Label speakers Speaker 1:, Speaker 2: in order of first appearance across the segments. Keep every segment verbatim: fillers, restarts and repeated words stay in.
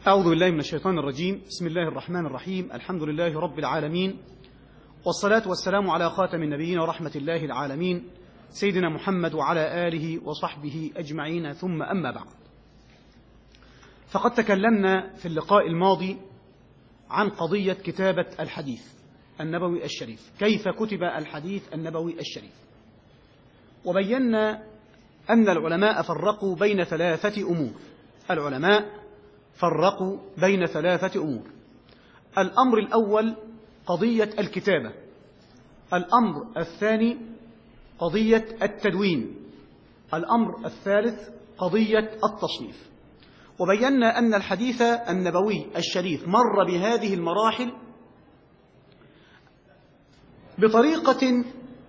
Speaker 1: أعوذ بالله من الشيطان الرجيم. بسم الله الرحمن الرحيم. الحمد لله رب العالمين، والصلاة والسلام على خاتم النبيين ورحمة الله العالمين سيدنا محمد وعلى آله وصحبه أجمعين، ثم أما بعد. فقد تكلمنا في اللقاء الماضي عن قضية كتابة الحديث النبوي الشريف، كيف كتب الحديث النبوي الشريف، وبينا أن العلماء فرقوا بين ثلاثة أمور. العلماء فرقوا بين ثلاثة أمور. الأمر الأول قضية الكتابة، الأمر الثاني قضية التدوين، الأمر الثالث قضية التصنيف. وبينا أن الحديث النبوي الشريف مر بهذه المراحل بطريقة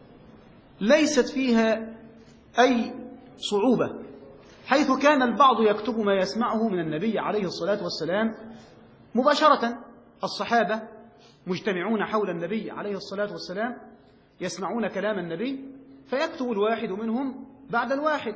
Speaker 1: ليست فيها أي صعوبة، حيث كان البعض يكتب ما يسمعه من النبي عليه الصلاة والسلام مباشرة. الصحابة مجتمعون حول النبي عليه الصلاة والسلام يسمعون كلام النبي، فيكتب الواحد منهم بعد الواحد،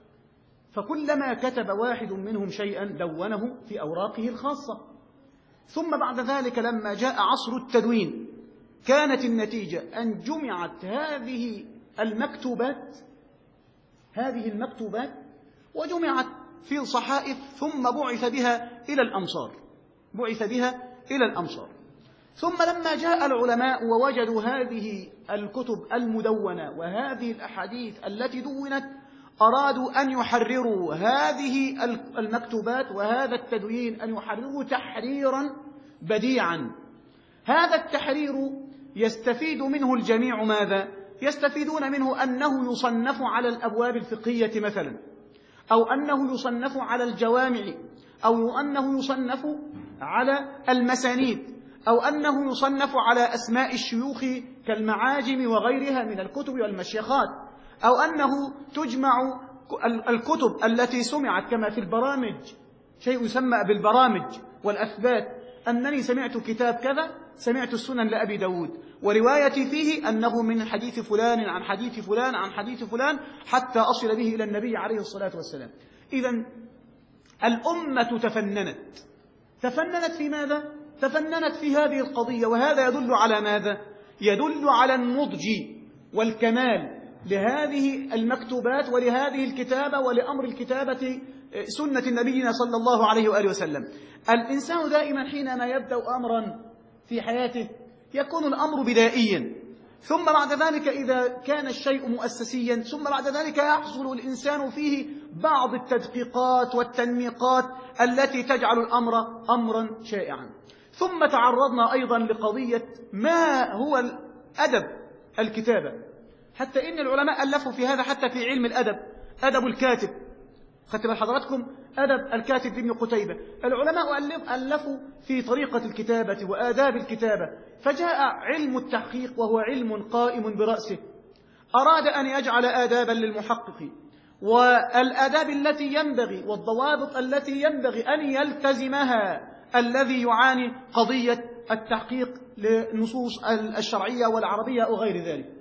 Speaker 1: فكلما كتب واحد منهم شيئا دونه في أوراقه الخاصة. ثم بعد ذلك لما جاء عصر التدوين كانت النتيجة أن جمعت هذه المكتوبات هذه المكتوبات وجمعت في صحائف، ثم بعث بها إلى الأمصار بعث بها إلى الأمصار ثم لما جاء العلماء ووجدوا هذه الكتب المدونة وهذه الأحاديث التي دونت، أرادوا أن يحرروا هذه المكتوبات وهذا التدوين، أن يحرروا تحريرا بديعا. هذا التحرير يستفيد منه الجميع. ماذا؟ يستفيدون منه أنه يصنف على الأبواب الفقهية مثلا، أو أنه يصنف على الجوامع، أو أنه يصنف على المسانيد، أو أنه يصنف على أسماء الشيوخ كالمعاجم وغيرها من الكتب والمشيخات، أو أنه تجمع الكتب التي سمعت كما في البرامج، شيء يسمى بالبرامج والأثبات، أنني سمعت كتاب كذا، سمعت السنن لأبي داود وروايتي فيه أنه من حديث فلان عن حديث فلان عن حديث فلان حتى أصل به إلى النبي عليه الصلاة والسلام. إذن الأمة تفننت تفننت في ماذا؟ تفننت في هذه القضية، وهذا يدل على ماذا؟ يدل على النضج والكمال لهذه المكتوبات ولهذه الكتابة ولأمر الكتابة سنة نبينا صلى الله عليه وآله وسلم. الإنسان دائما حينما يبدأ أمرا في حياته يكون الأمر بدائيا، ثم بعد ذلك إذا كان الشيء مؤسسيا، ثم بعد ذلك يحصل الإنسان فيه بعض التدقيقات والتنميقات التي تجعل الأمر أمرا شائعا. ثم تعرضنا أيضا لقضية ما هو الأدب الكتابة، حتى إن العلماء ألفوا في هذا، حتى في علم الأدب أدب الكاتب. خدت بال حضراتكم؟ أدب الكاتب ابن قتيبة. العلماء ألفوا في طريقة الكتابة وآداب الكتابة، فجاء علم التحقيق وهو علم قائم برأسه، أراد أن يجعل آدابا للمحقق والآداب التي ينبغي والضوابط التي ينبغي أن يلتزمها الذي يعاني قضية التحقيق للنصوص الشرعية والعربية وغير ذلك.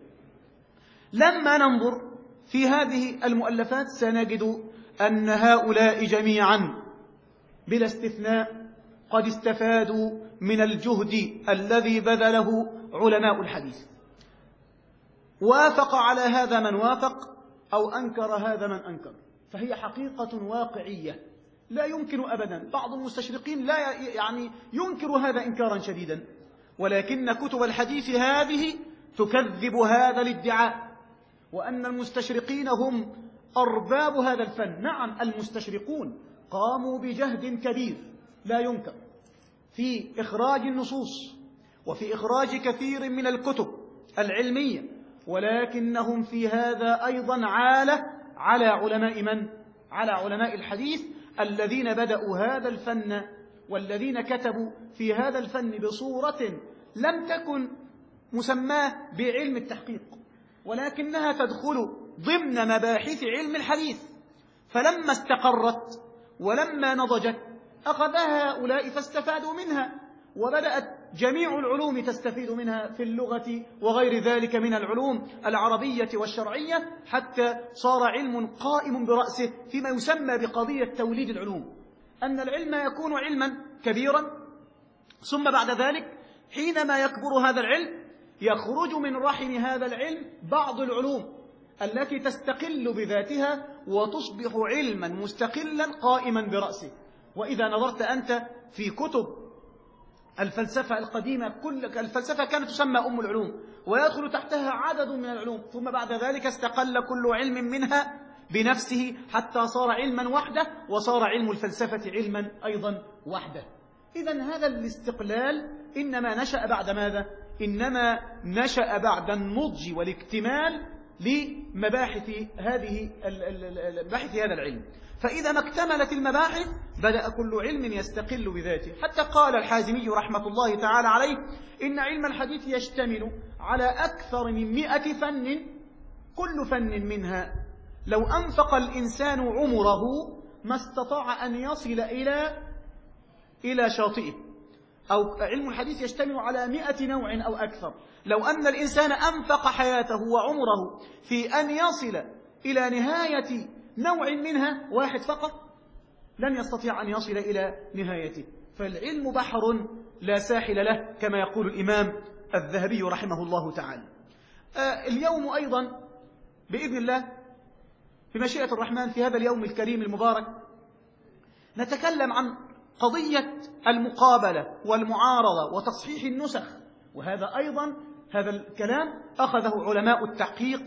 Speaker 1: لما ننظر في هذه المؤلفات سنجد أن هؤلاء جميعا بلا استثناء قد استفادوا من الجهد الذي بذله علماء الحديث. وافق على هذا من وافق، أو أنكر هذا من أنكر، فهي حقيقة واقعية لا يمكن أبدا. بعض المستشرقين لا يعني ينكر هذا إنكارا شديدا، ولكن كتب الحديث هذه تكذب هذا الادعاء، وأن المستشرقين هم أرباب هذا الفن. نعم، المستشرقون قاموا بجهد كبير لا ينكر في إخراج النصوص وفي إخراج كثير من الكتب العلمية، ولكنهم في هذا أيضا عالة على علماء من؟ على علماء الحديث الذين بدأوا هذا الفن والذين كتبوا في هذا الفن بصورة لم تكن مسماه بعلم التحقيق، ولكنها تدخل ضمن مباحث علم الحديث. فلما استقرت ولما نضجت أخذها هؤلاء فاستفادوا منها، وبدأت جميع العلوم تستفيد منها في اللغة وغير ذلك من العلوم العربية والشرعية، حتى صار علم قائم برأسه فيما يسمى بقضية توليد العلوم، أن العلم يكون علما كبيرا، ثم بعد ذلك حينما يكبر هذا العلم يخرج من رحم هذا العلم بعض العلوم التي تستقل بذاتها وتصبح علما مستقلا قائما برأسه. وإذا نظرت أنت في كتب الفلسفة القديمة، كل الفلسفة كانت تسمى أم العلوم ويدخل تحتها عدد من العلوم، ثم بعد ذلك استقل كل علم منها بنفسه حتى صار علما وحده، وصار علم الفلسفة علما أيضا وحده. إذن هذا الاستقلال إنما نشأ بعد ماذا؟ إنما نشأ بعد النضج والاكتمال لمباحث هذه مباحث هذا العلم. فإذا ما اكتملت المباحث بدأ كل علم يستقل بذاته، حتى قال الحازمي رحمة الله تعالى عليه إن علم الحديث يشتمل على أكثر من مئة فن، كل فن منها لو أنفق الإنسان عمره ما استطاع أن يصل إلى إلى شاطئه. أو علم الحديث يشتمل على مئة نوع أو أكثر، لو أن الإنسان أنفق حياته وعمره في أن يصل إلى نهاية نوع منها واحد فقط لن يستطيع أن يصل إلى نهايته. فالعلم بحر لا ساحل له كما يقول الإمام الذهبي رحمه الله تعالى. آه اليوم أيضا بإذن الله بمشيئة الرحمن في هذا اليوم الكريم المبارك نتكلم عن قضية المقابلة والمعارضة وتصحيح النسخ. وهذا أيضا هذا الكلام أخذه علماء التحقيق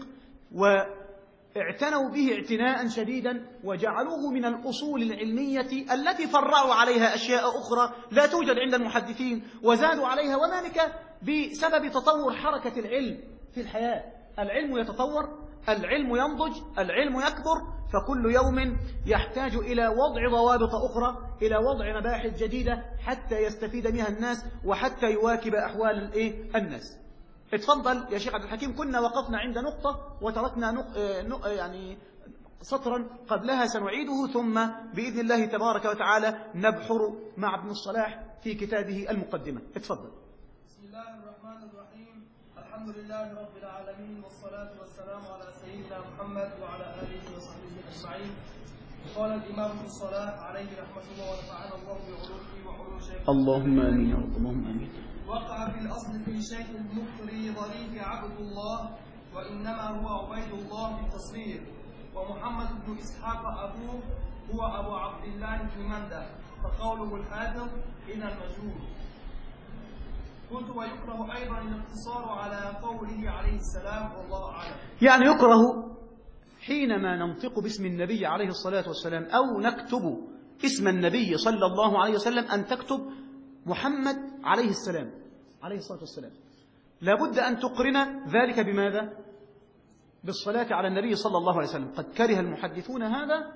Speaker 1: واعتنوا به اعتناء شديدا وجعلوه من الأصول العلمية التي فرعوا عليها أشياء أخرى لا توجد عند المحدثين وزادوا عليها، وذلك بسبب تطور حركة العلم في الحياة. العلم يتطور، العلم ينضج، العلم يكبر، فكل يوم يحتاج إلى وضع ضوابط أخرى، إلى وضع مباحث جديدة حتى يستفيد منها الناس وحتى يواكب أحوال الناس. اتفضل يا شيخ عبد الحكيم. كنا وقفنا عند نقطة وتركنا نق... نق... يعني سطرا قبلها سنعيده، ثم بإذن الله تبارك وتعالى نبحر مع ابن الصلاح في كتابه المقدمة. اتفضل.
Speaker 2: بسم الله الرحمن الرحيم. الحمد لله رب العالمين، والصلاة والسلام على سيدنا محمد وعلى آله وصحبه أجمعين. قال الإمام ابن الصلاح عليه رحمة الله ونفعنا الله بعلومه وعلوم شيخه.
Speaker 1: اللهم آمين يا رب. اللهم آمين.
Speaker 2: وقع في الأصل في شيخ المقري ظريف عبد الله، وإنما هو عبيد الله بالتصغير، ومحمد بن إسحاق أبوه هو أبو عبد الله بن مندة، فقوله الحافظ إلى المجهول. قلت ويكره أيضا الاقتصار على قوله عليه السلام، والله أعلم.
Speaker 1: يعني يكره حينما ننطق باسم النبي عليه الصلاة والسلام أو نكتب اسم النبي صلى الله عليه وسلم أن تكتب محمد عليه السلام عليه الصلاة والسلام. لابد أن تقرن ذلك بماذا؟ بالصلاة على النبي صلى الله عليه وسلم. قد كره المحدثون هذا،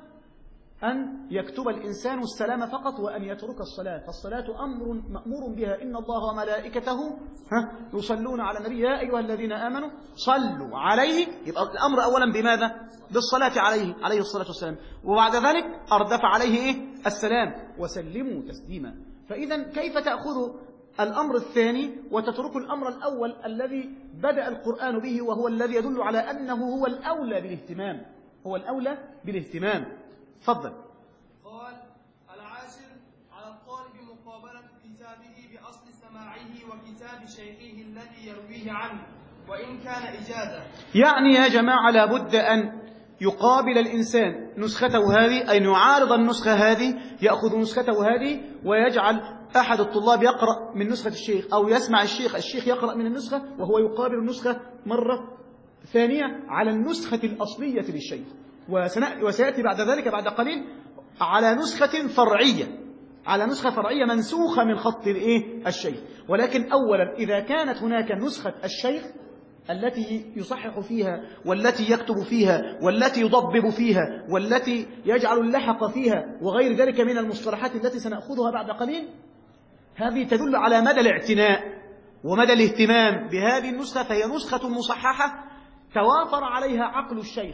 Speaker 1: أن يكتب الإنسان السلام فقط وأن يترك الصلاة. فالصلاة أمر مأمور بها، إن الله وملائكته يصلون على النبي يا أيها الذين آمنوا صلوا عليه. يبقى الأمر أولا بماذا؟ بالصلاة عليه عليه الصلاة والسلام، وبعد ذلك أردف عليه إيه؟ السلام، وسلموا تسليما. فإذا كيف تأخذ الأمر الثاني وتترك الأمر الأول الذي بدأ القرآن به، وهو الذي يدل على أنه هو الأولى بالاهتمام، هو الأولى بالاهتمام. تفضل.
Speaker 2: قال العاشر على الطالب مقابلة كتابه بأصل سماعه وكتاب شيخه الذي يرويه عنه، وإن كان إجازة. يعني
Speaker 1: يا جماعة لابد أن يقابل الإنسان نسخته هذه، أي يعارض النسخة هذه، يأخذ نسخته هذه ويجعل أحد الطلاب يقرأ من نسخة الشيخ، أو يسمع الشيخ الشيخ يقرأ من النسخة وهو يقابل النسخة مرة ثانية على النسخة الأصلية للشيخ. وسيأتي بعد ذلك بعد قليل على نسخة فرعية، على نسخة فرعية منسوخة من خط الإيه؟ الشيخ. ولكن أولا إذا كانت هناك نسخة الشيخ التي يصحح فيها والتي يكتب فيها والتي يضبب فيها والتي يجعل اللحق فيها وغير ذلك من المصطلحات التي سنأخذها بعد قليل، هذه تدل على مدى الاعتناء ومدى الاهتمام بهذه النسخة. فهي نسخة مصححة توافر عليها عقل الشيخ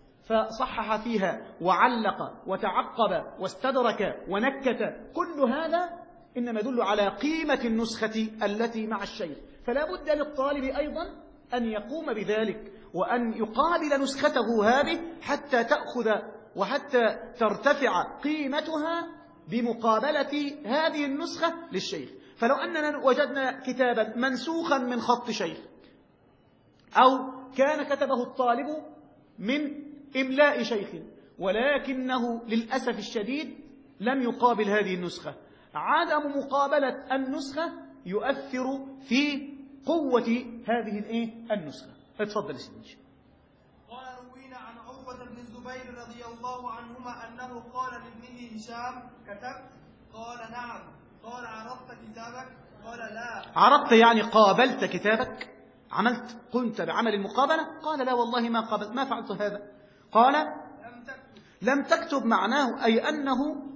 Speaker 1: فصحح فيها وعلق وتعقب واستدرك ونكت. كل هذا إنما يدل على قيمة النسخة التي مع الشيخ. فلا بد للطالب أيضا أن يقوم بذلك وأن يقابل نسخته هذه حتى تأخذ وحتى ترتفع قيمتها بمقابلة هذه النسخة للشيخ. فلو أننا وجدنا كتابا منسوخا من خط شيخ، أو كان كتبه الطالب من إملاء شيخ، ولكنه للأسف الشديد لم يقابل هذه النسخة، عدم مقابلة النسخة يؤثر في قوة هذه الإيه؟ النسخة. اتفضل سيدي.
Speaker 2: قال روينا عن عروة بن الزبير رضي الله عنهما أنه قال لابنه هشام: كتبت؟ قال نعم. قال عرضت كتابك؟ قال لا.
Speaker 1: عرضت يعني قابلت كتابك؟ عملت قمت بعمل المقابلة؟ قال لا والله ما قابلت، ما فعلت هذا. قال
Speaker 2: لم تكتب.
Speaker 1: لم تكتب معناه أي أنه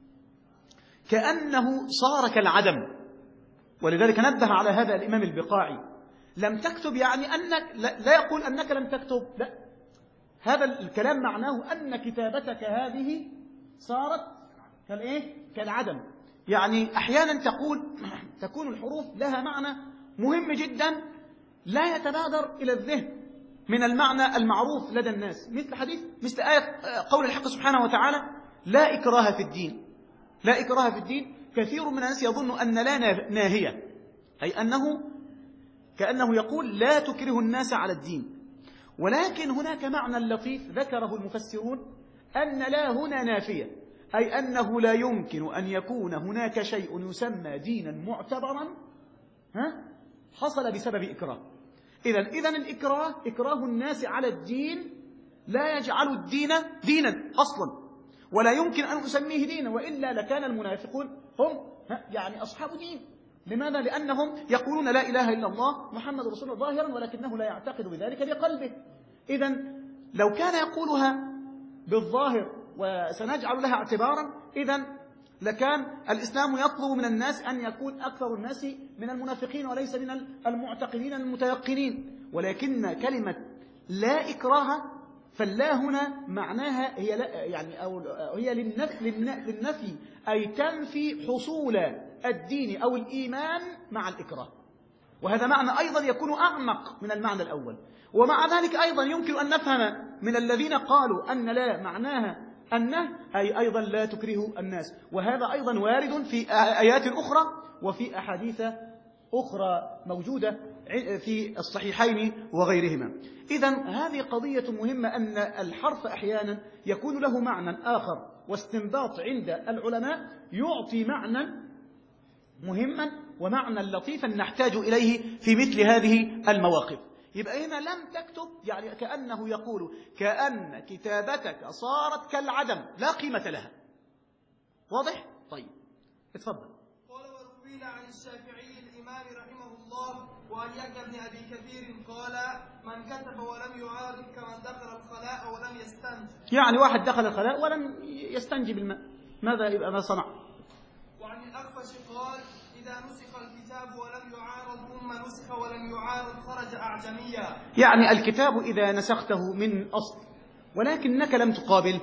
Speaker 1: كأنه صار كالعدم، ولذلك نبه على هذا الإمام البقاعي. لم تكتب يعني أنك لا يقول أنك لم تكتب، لا، هذا الكلام معناه أن كتابتك هذه صارت كالإيه؟ كالعدم. يعني أحيانا تقول تكون الحروف لها معنى مهم جدا لا يتبادر إلى الذهن من المعنى المعروف لدى الناس، مثل حديث مثل آية قول الحق سبحانه وتعالى: لا إكراه في الدين. لا إكراه في الدين، كثير من الناس يظن أن لا ناهية، أي أنه كأنه يقول لا تكره الناس على الدين. ولكن هناك معنى لطيف ذكره المفسرون أن لا هنا نافية، أي أنه لا يمكن أن يكون هناك شيء يسمى دينا معتبرا ها حصل بسبب إكراه. إذن إذن الإكراه إكراه الناس على الدين لا يجعل الدين دينا أصلا، ولا يمكن أن أسميه دينا، وإلا لكان المنافقون هم يعني أصحاب دين. لماذا؟ لأنهم يقولون لا إله إلا الله محمد رسول الله ظاهرا، ولكنه لا يعتقد بذلك بقلبه. إذن لو كان يقولها بالظاهر وسنجعل لها اعتبارا، إذن لكان الإسلام يطلب من الناس أن يكون أكثر الناس من المنافقين وليس من المعتقدين المتيقنين. ولكن كلمة لا إكراه فاللا هنا معناها هي لا يعني أو هي للنفي, للنفي أي تنفي حصول الدين أو الإيمان مع الإكراه، وهذا معنى أيضا يكون أعمق من المعنى الأول. ومع ذلك أيضا يمكن أن نفهم من الذين قالوا أن لا معناها أنه أي أيضا لا تكره الناس، وهذا أيضا وارد في آيات أخرى وفي أحاديث أخرى موجودة في الصحيحين وغيرهما. إذن هذه قضية مهمة، أن الحرف أحيانا يكون له معنى آخر، واستنباط عند العلماء يعطي معنى مهما ومعنى لطيفا نحتاج إليه في مثل هذه المواقف. يبقى هنا لم تكتب يعني كأنه يقول كأن كتابتك صارت كالعدم لا قيمة لها. واضح؟ طيب اتفضل.
Speaker 2: قال وروينا عن الشافعي الإمام رحمه الله وعن يحيى بن أبي كثير قال: من كتب ولم يعارض كمن دخل الخلاء ولم يستنج.
Speaker 1: يعني واحد دخل الخلاء ولم يستنجي بالماء، ماذا يبقى ما صنع؟
Speaker 2: وعن الأخفش قال: إذا نسخ الكتاب ولم يعارض ثم نسخ ولم يعارض خرج أعجميا.
Speaker 1: يعني الكتاب إذا نسخته من أصل ولكنك لم تقابل،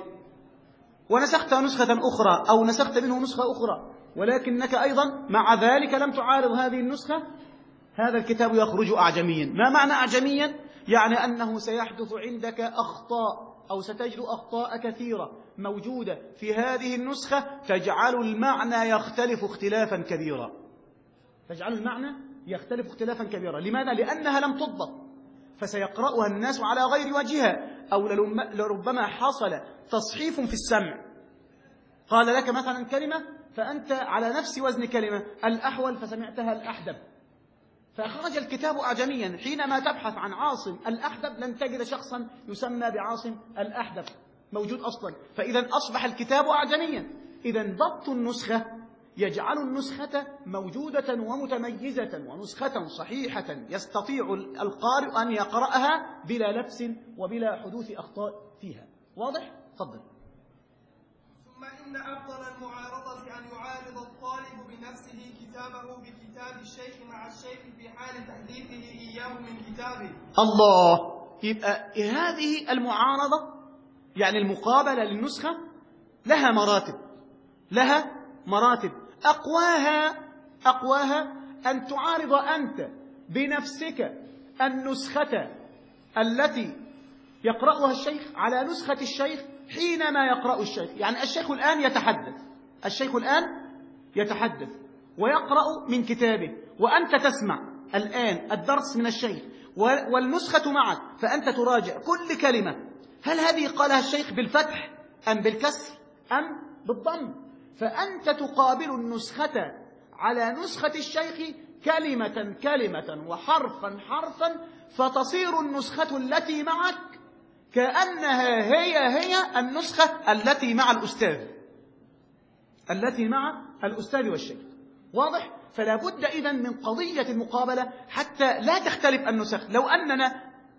Speaker 1: ونسخت نسخة أخرى أو نسخت منه نسخة أخرى ولكنك أيضا مع ذلك لم تعارض هذه النسخة، هذا الكتاب يخرج أعجميا. ما معنى أعجميا؟ يعني أنه سيحدث عندك أخطاء أو ستجد أخطاء كثيرة موجودة في هذه النسخة تجعل المعنى يختلف اختلافا كبيرا، تجعل المعنى يختلف اختلافا كبيرا. لماذا؟ لأنها لم تضبط، فسيقرأها الناس على غير وجهها، أو لربما حصل تصحيف في السمع، قال لك مثلا كلمة فأنت على نفس وزن كلمة الأحول فسمعتها الأحدب، فخرج الكتاب أعجميا. حينما تبحث عن عاصم الأحدب لن تجد شخصا يسمى بعاصم الأحدب موجود أصلا، فإذا أصبح الكتاب أعجميا. إذا ضبط النسخة يجعل النسخة موجودة ومتميزة ونسخة صحيحة يستطيع القارئ أن يقرأها بلا لبس وبلا حدوث أخطاء فيها. واضح؟ تفضل.
Speaker 2: ثم إن أفضل المعارضة أن يعارض الطالب بنفسه كتابه بكتاب الشيخ مع الشيخ في حال تحديثه إياه من كتابه.
Speaker 1: الله. يبقى هذه المعارضة يعني المقابلة للنسخة لها مراتب، لها مراتب أقواها أقواها أن تعارض أنت بنفسك النسخة التي يقرأها الشيخ على نسخة الشيخ حينما يقرأ الشيخ. يعني الشيخ الآن يتحدث الشيخ الآن يتحدث ويقرأ من كتابه، وأنت تسمع الآن الدرس من الشيخ والنسخة معك، فأنت تراجع كل كلمة، هل هذه قالها الشيخ بالفتح أم بالكسر أم بالضم؟ فأنت تقابل النسخة على نسخة الشيخ كلمة كلمة وحرفا حرفا، فتصير النسخة التي معك كأنها هي هي النسخة التي مع الأستاذ التي مع الأستاذ والشيخ. واضح؟ فلا بد إذن من قضية المقابلة حتى لا تختلف النسخ. لو أننا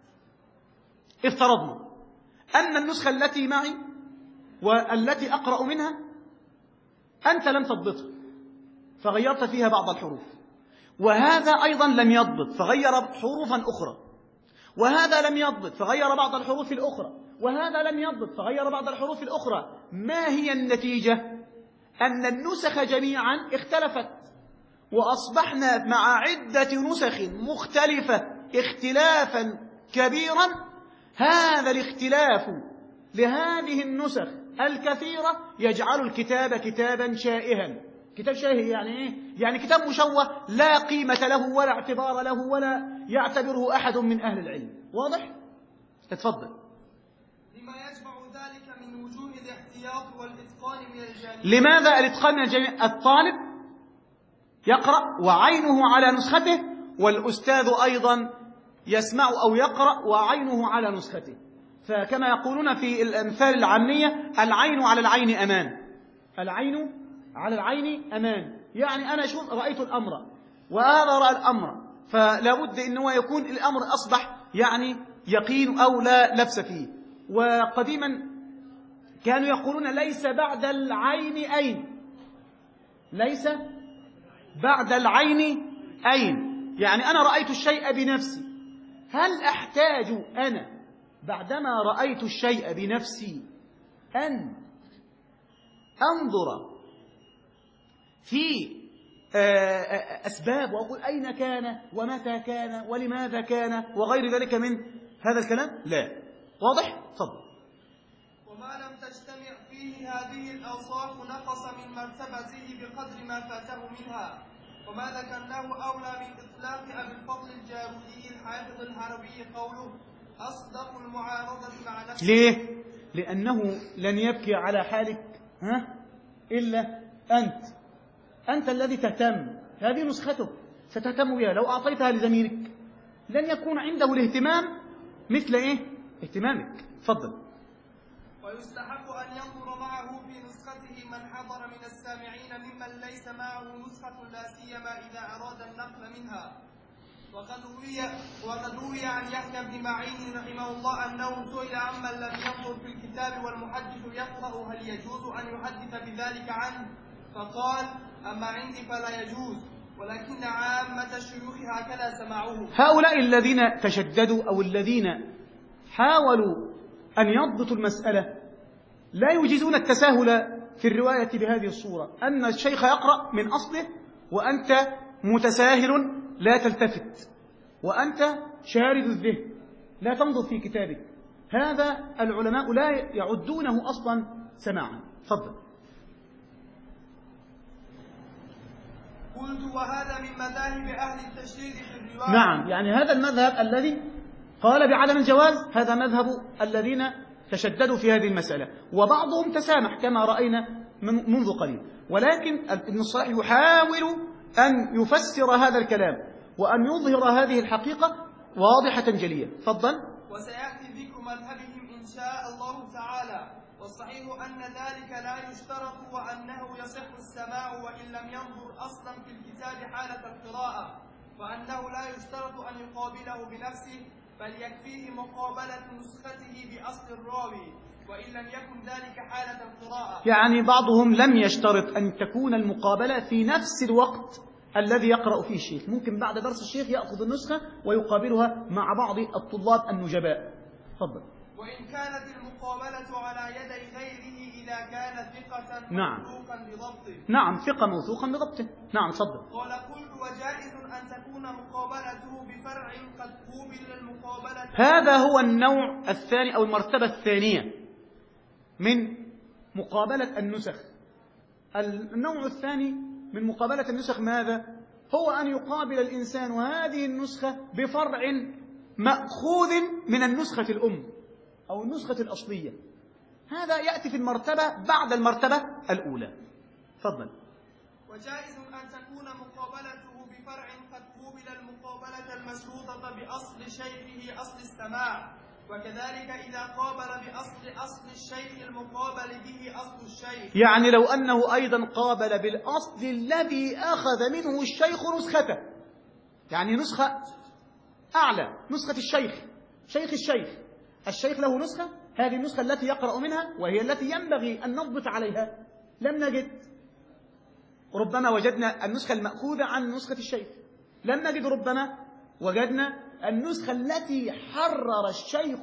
Speaker 1: افترضنا أن النسخة التي معي والتي أقرأ منها أنت لم تضبطها فغيرت فيها بعض الحروف، وهذا أيضا لم يضبط فغير حروفا أخرى، وهذا لم يضبط فغير بعض الحروف الأخرى، وهذا لم يضبط فغير بعض الحروف الأخرى، ما هي النتيجة؟ أن النسخ جميعا اختلفت، وأصبحنا مع عدة نسخ مختلفة اختلافا كبيرا. هذا الاختلاف لهذه النسخ الكثيرة يجعل الكتاب كتابا شائها. كتاب شائه يعني إيه؟ يعني كتاب مشوه لا قيمة له ولا اعتبار له ولا يعتبره أحد من أهل العلم. واضح؟ تتفضل.
Speaker 2: لما يجمع ذلك من وجوه الاحتياط والإتقان من الجانب.
Speaker 1: لماذا الإتقان من الجانب؟ الطالب يقرأ وعينه على نسخته، والأستاذ أيضا يسمع أو يقرأ وعينه على نسخته. فكما يقولون في الأمثال العامية: العين على العين أمان. العين على العين أمان، يعني أنا شوف رأيت الأمر وهذا رأى الأمر، فلا بد أنه يكون الأمر أصبح يعني يقين أو لا لبس فيه. وقديما كانوا يقولون: ليس بعد العين أين، ليس بعد العين أين، يعني أنا رأيت الشيء بنفسي، هل أحتاج أنا بعدما رأيت الشيء بنفسي أن أنظر في أسباب وأقول أين كان ومتى كان ولماذا كان وغير ذلك من هذا الكلام؟ لا. واضح؟ تفضل.
Speaker 2: وما لم تجتمع فيه هذه الأوصاف نقص من مرتبته بقدر ما فاته منها، وما ذكرناه أولى من إطلاق أبي الفضل الجارودي الحافظ الهروي قوله: أصدق المعارضة مع نفسه.
Speaker 1: ليه؟ لأنه لن يبكي على حالك ها إلا أنت أنت الذي تهتم، هذه نسختك ستهتم بها. لو أعطيتها لزميلك لن يكون عنده الاهتمام مثل إيه؟ اهتمامك. تفضل.
Speaker 2: ويستحق أن ينظر معه في نسخته من حضر من السامعين ممن ليس معه نسخة، لا سيما إذا أراد النقل منها. وقد روي وقد روي عن يحيى بن معين رحمه الله أنه سئل عمن لم ينظر في الكتاب والمحدث يقرأ هل يجوز أن يحدث بذلك عنه، فقال: أما عندي فلا يجوز، ولكن عامة الشيوخ هكذا سمعوه.
Speaker 1: هؤلاء الذين تشددوا أو الذين حاولوا أن يضبطوا المسألة لا يجيزون التساهل في الرواية بهذه الصورة، أن الشيخ يقرأ من أصله وأنت متساهل لا تلتفت، وأنت شارد الذهن لا تنظر في كتابك. هذا العلماء لا يعدونه أصلا سماعا. تفضل.
Speaker 2: قلت: وهذا من مذاهب أهل التشديد في الرواية.
Speaker 1: نعم، يعني هذا المذهب الذي قال بعدم الجواز هذا مذهب الذين تشددوا في هذه المسألة، وبعضهم تسامح كما رأينا منذ قليل. ولكن ابن الصلاح يحاول أن يفسر هذا الكلام وأن يظهر هذه الحقيقة واضحة جلية. تفضل.
Speaker 2: وسيأتي ذكر مذهبهم إن شاء الله تعالى، والصحيح أن ذلك لا يشترط، وأنه يصح السماع وإن لم ينظر أصلا في الكتاب حالة القراءة، وأنه لا يشترط أن يقابله بنفسه، بل يكفيه مقابلة نسخته بأصل الراوي وإن لم يكن ذلك حالة القراءة. يعني
Speaker 1: بعضهم لم يشترط أن تكون المقابلة في نفس الوقت الذي يقرأ فيه الشيخ، ممكن بعد درس الشيخ يأخذ النسخة ويقابلها مع بعض الطلاب النجباء. تفضل.
Speaker 2: وإن كانت المقابلة على يدي غيره إذا كان ثقة
Speaker 1: نعم.
Speaker 2: موثوقا بضبطه.
Speaker 1: نعم، ثقة موثوقا بضبطه. نعم، تفضل.
Speaker 2: قال: قلت: وجائز أن تكون مقابلته بفرع قد قوبل المقابلة.
Speaker 1: هذا هو النوع الثاني أو المرتبة الثانية من مقابلة النسخ. النوع الثاني من مقابلة النسخ ماذا؟ هو أن يقابل الإنسان هذه النسخة بفرع مأخوذ من النسخة الأم أو النسخة الأصلية. هذا يأتي في المرتبة بعد المرتبة الأولى. تفضل.
Speaker 2: وجائز أن تكون مقابلته بفرع قد قوبل المقابلة المشروطة بأصل شيخه أصل السماع، وكذلك إذا قابل بأصل أصل الشيخ المقابل به أصل الشيخ.
Speaker 1: يعني لو أنه أيضا قابل بالأصل الذي أخذ منه الشيخ نسخته، يعني نسخة أعلى، نسخة الشيخ، شيخ الشيخ، الشيخ له نسخة، هذه النسخة التي يقرأ منها وهي التي ينبغي أن نضبط عليها، لم نجد، ربما وجدنا النسخة المأخوذة عن نسخة الشيخ، لم نجد، ربما وجدنا النسخة التي حرر الشيخ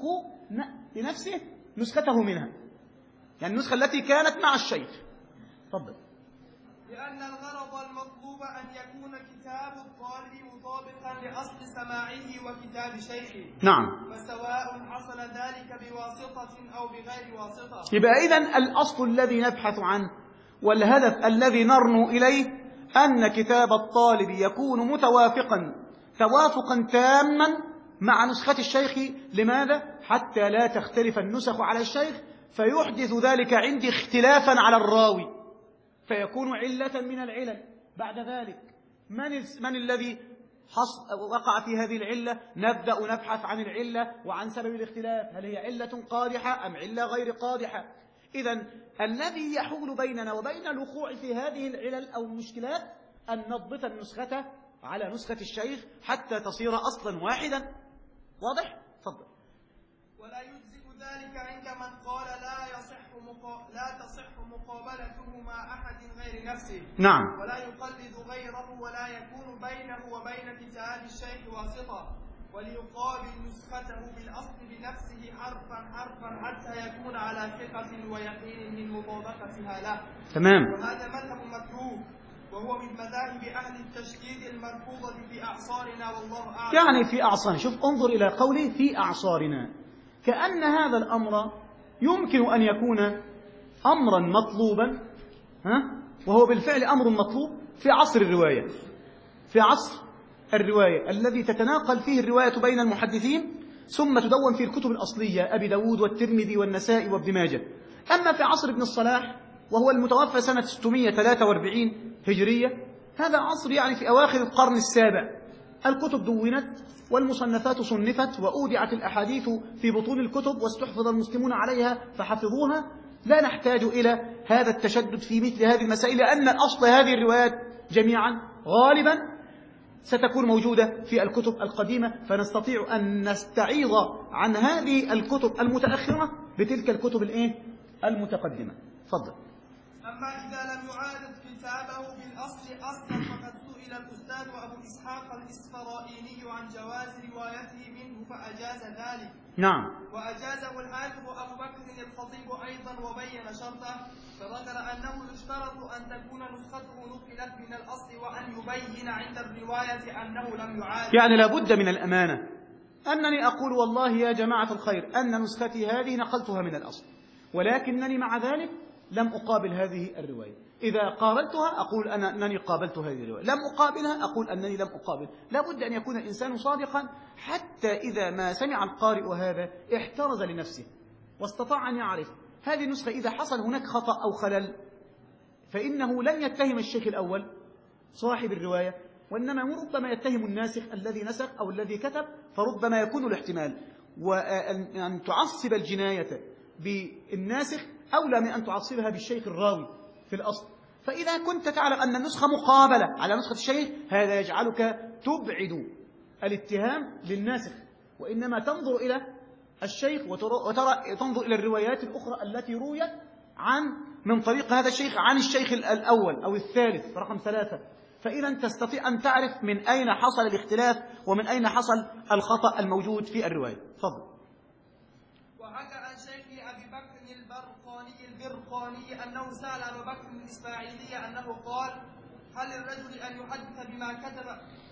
Speaker 1: بنفسه نسخته منها، يعني النسخة التي كانت مع الشيخ. تفضل.
Speaker 2: لأن الغرض المطلوب أن يكون كتاب الطالب مطابقا لأصل سماعه وكتاب شيخه.
Speaker 1: نعم.
Speaker 2: فسواء حصل ذلك بواسطة أو بغير واسطة.
Speaker 1: يبقى إذن الأصل الذي نبحث عنه والهدف الذي نرنو إليه أن كتاب الطالب يكون متوافقا توافقا تاما مع نسخة الشيخ. لماذا؟ حتى لا تختلف النسخ على الشيخ فيحدث ذلك عندي اختلافا على الراوي فيكون علة من العلل. بعد ذلك من, من الذي وقع في هذه العلة؟ نبدأ نبحث عن العلة وعن سبب الاختلاف، هل هي علة قادحة أم علة غير قادحة. إذن الذي يحول بيننا وبين الوقوع في هذه العلل أو المشكلات أن نضبط النسخة على نسخة الشيخ حتى تصير أصلا واحدا. واضح؟ تفضل.
Speaker 2: ولا يجزئ ذلك عند من قال لا يصح مقا... لا تصح مقابلته مع أحد غير نفسه.
Speaker 1: نعم.
Speaker 2: ولا يقلد غيره ولا يكون بينه وبين كتاب الشيخ واسطة، وليقابل نسخته بالأصل بنفسه حرفا حرفا حتى يكون على ثقة ويقين من مطابقتها له.
Speaker 1: تمام.
Speaker 2: وهذا مذهب مكروه وهو من مذاهب أهل التشديد المرفوضة في أعصارنا والله أعلم.
Speaker 1: يعني في أعصارنا، شوف انظر إلى قوله في أعصارنا، كأن هذا الأمر يمكن أن يكون أمرا مطلوبا، ها؟ وهو بالفعل أمر مطلوب في عصر الرواية، في عصر الرواية الذي تتناقل فيه الرواية بين المحدثين ثم تدون في الكتب الأصلية أبي داود والترمذي والنسائي وابن ماجه. أما في عصر ابن الصلاح وهو المتوفى سنة ستمائة وثلاثة وأربعين هجرية، هذا عصر يعني في أواخر القرن السابع، الكتب دونت والمصنفات صنفت وأودعت الأحاديث في بطون الكتب واستحفظ المسلمون عليها فحفظوها. لا نحتاج إلى هذا التشدد في مثل هذه المسائل، لأن أصل هذه الروايات جميعا غالبا ستكون موجودة في الكتب القديمة، فنستطيع أن نستعيض عن هذه الكتب المتأخرة بتلك الكتب الإيه؟ المتقدمة. فضل.
Speaker 2: أما إذا لم يعارض كتابه بالأصل أصلا فقد سئل الأستاذ أبو إسحاق الإسفرائيني عن جواز روايته منه فأجاز ذلك.
Speaker 1: نعم.
Speaker 2: وأجازه الحافظ أبو بكر الخطيب أيضا وبين شرطه، فذكر أنه يشترط أن تكون نسخته نقلت من الأصل وأن يبين عند الرواية أنه لم يعارض.
Speaker 1: يعني لابد من الأمانة، أنني أقول والله يا جماعة الخير أن نسختي هذه نقلتها من الأصل، ولكنني مع ذلك لم أقابل هذه الرواية. إذا قابلتها أقول أنا أنني قابلت هذه الرواية، لم أقابلها أقول أنني لم أقابل. لا بد أن يكون الإنسان صادقا حتى إذا ما سمع القارئ هذا احترز لنفسه واستطاع أن يعرف هذه النسخة إذا حصل هناك خطأ أو خلل فإنه لن يتهم الشيخ الأول صاحب الرواية، وإنما ربما يتهم الناسخ الذي نسخ أو الذي كتب، فربما يكون الاحتمال. وأن تعصب الجناية بالناسخ أولى من أن تعصبها بالشيخ الراوي في الأصل. فإذا كنت تعلم أن النسخة مقابلة على نسخة الشيخ هذا يجعلك تبعد الاتهام للناسخ، وإنما تنظر إلى الشيخ وترى تنظر إلى الروايات الأخرى التي رويت عن من طريق هذا الشيخ عن الشيخ الأول أو الثالث رقم ثلاثة، فإذا تستطيع أن تعرف من أين حصل الاختلاف ومن أين حصل الخطأ الموجود في الرواية. تفضل.
Speaker 2: وحكى عن شيخ أبي بكر البرقاني البرقاني أنه سأل أبا بكر الإسماعيلي أنه قال هل للرجل أن يحدث بما كتب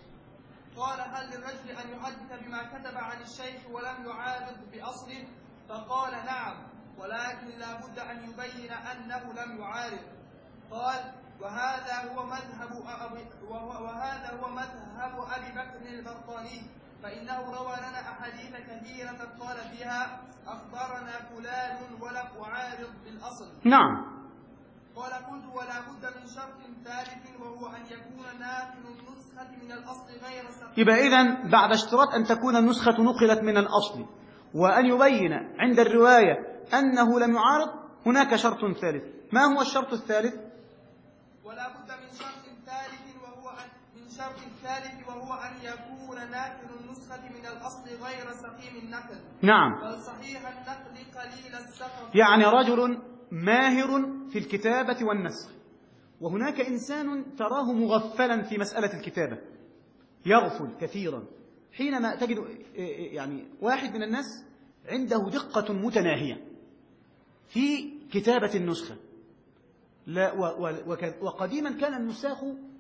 Speaker 2: قال هل للرجل أن يحدث بما كتب عن الشيخ ولم يعارض بأصله؟ فقال نعم، ولكن لا بد أن يبين أنه لم يعارض. قال: وهذا هو مذهب أبي وهذا هو مذهب أبي بكر البرقاني، فإنه روى لنا أحاديث كثيرة قال فيها: أخبرنا فلان ولم أعارض بالأصل.
Speaker 1: نعم.
Speaker 2: قال: قلت: ولا بد من شرط ثالث، وهو أن يكون ناقل النسخة من الأصل غير سقيم.
Speaker 1: يبقى إذن بعد اشتراط أن تكون النسخة نقلت من الأصل وأن يبين عند الرواية أنه لم يعارض، هناك شرط ثالث. ما هو الشرط الثالث؟
Speaker 2: ولا بد من شرط ثالث وهو أن من شرط ثالث وهو أن يكون ناقل النسخة من الأصل غير سقيم النقل.
Speaker 1: نعم.
Speaker 2: بل صحيح النقل قليل السقط.
Speaker 1: يعني رجل ماهر في الكتابة والنسخ، وهناك إنسان تراه مغفلا في مسألة الكتابة، يغفل كثيرا. حينما تجد يعني واحد من الناس عنده دقة متناهية في كتابة النسخة، لا وقديما كان النساخ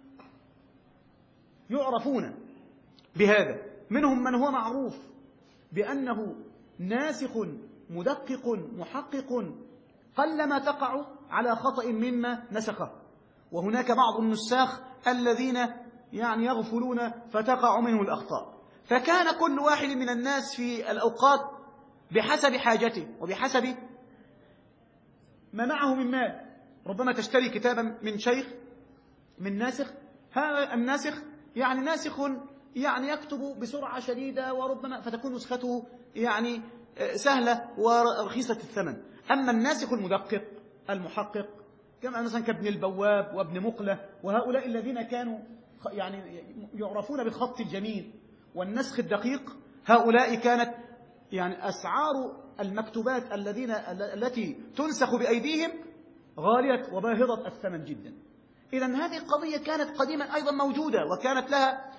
Speaker 1: يعرفون بهذا، منهم من هو معروف بأنه ناسخ مدقق محقق قلما تقع على خطأ مما نسخه، وهناك بعض النساخ الذين يعني يغفلون فتقع منه الأخطاء. فكان كل واحد من الناس في الأوقات بحسب حاجته وبحسب ما معه من مال، ربما تشتري كتابا من شيخ من ناسخ، هذا الناسخ يعني ناسخ يعني يكتب بسرعة شديدة، وربما فتكون نسخته يعني سهلة ورخيصة الثمن. أما الناسخ المدقق المحقق كما مثلا كابن البواب وابن مقلة وهؤلاء الذين كانوا يعني يعرفون بالخط الجميل والنسخ الدقيق، هؤلاء كانت يعني أسعار المكتوبات الذين التي تنسخ بأيديهم غالية وباهظة الثمن جدا. إذن هذه القضية كانت قديما أيضا موجودة، وكانت لها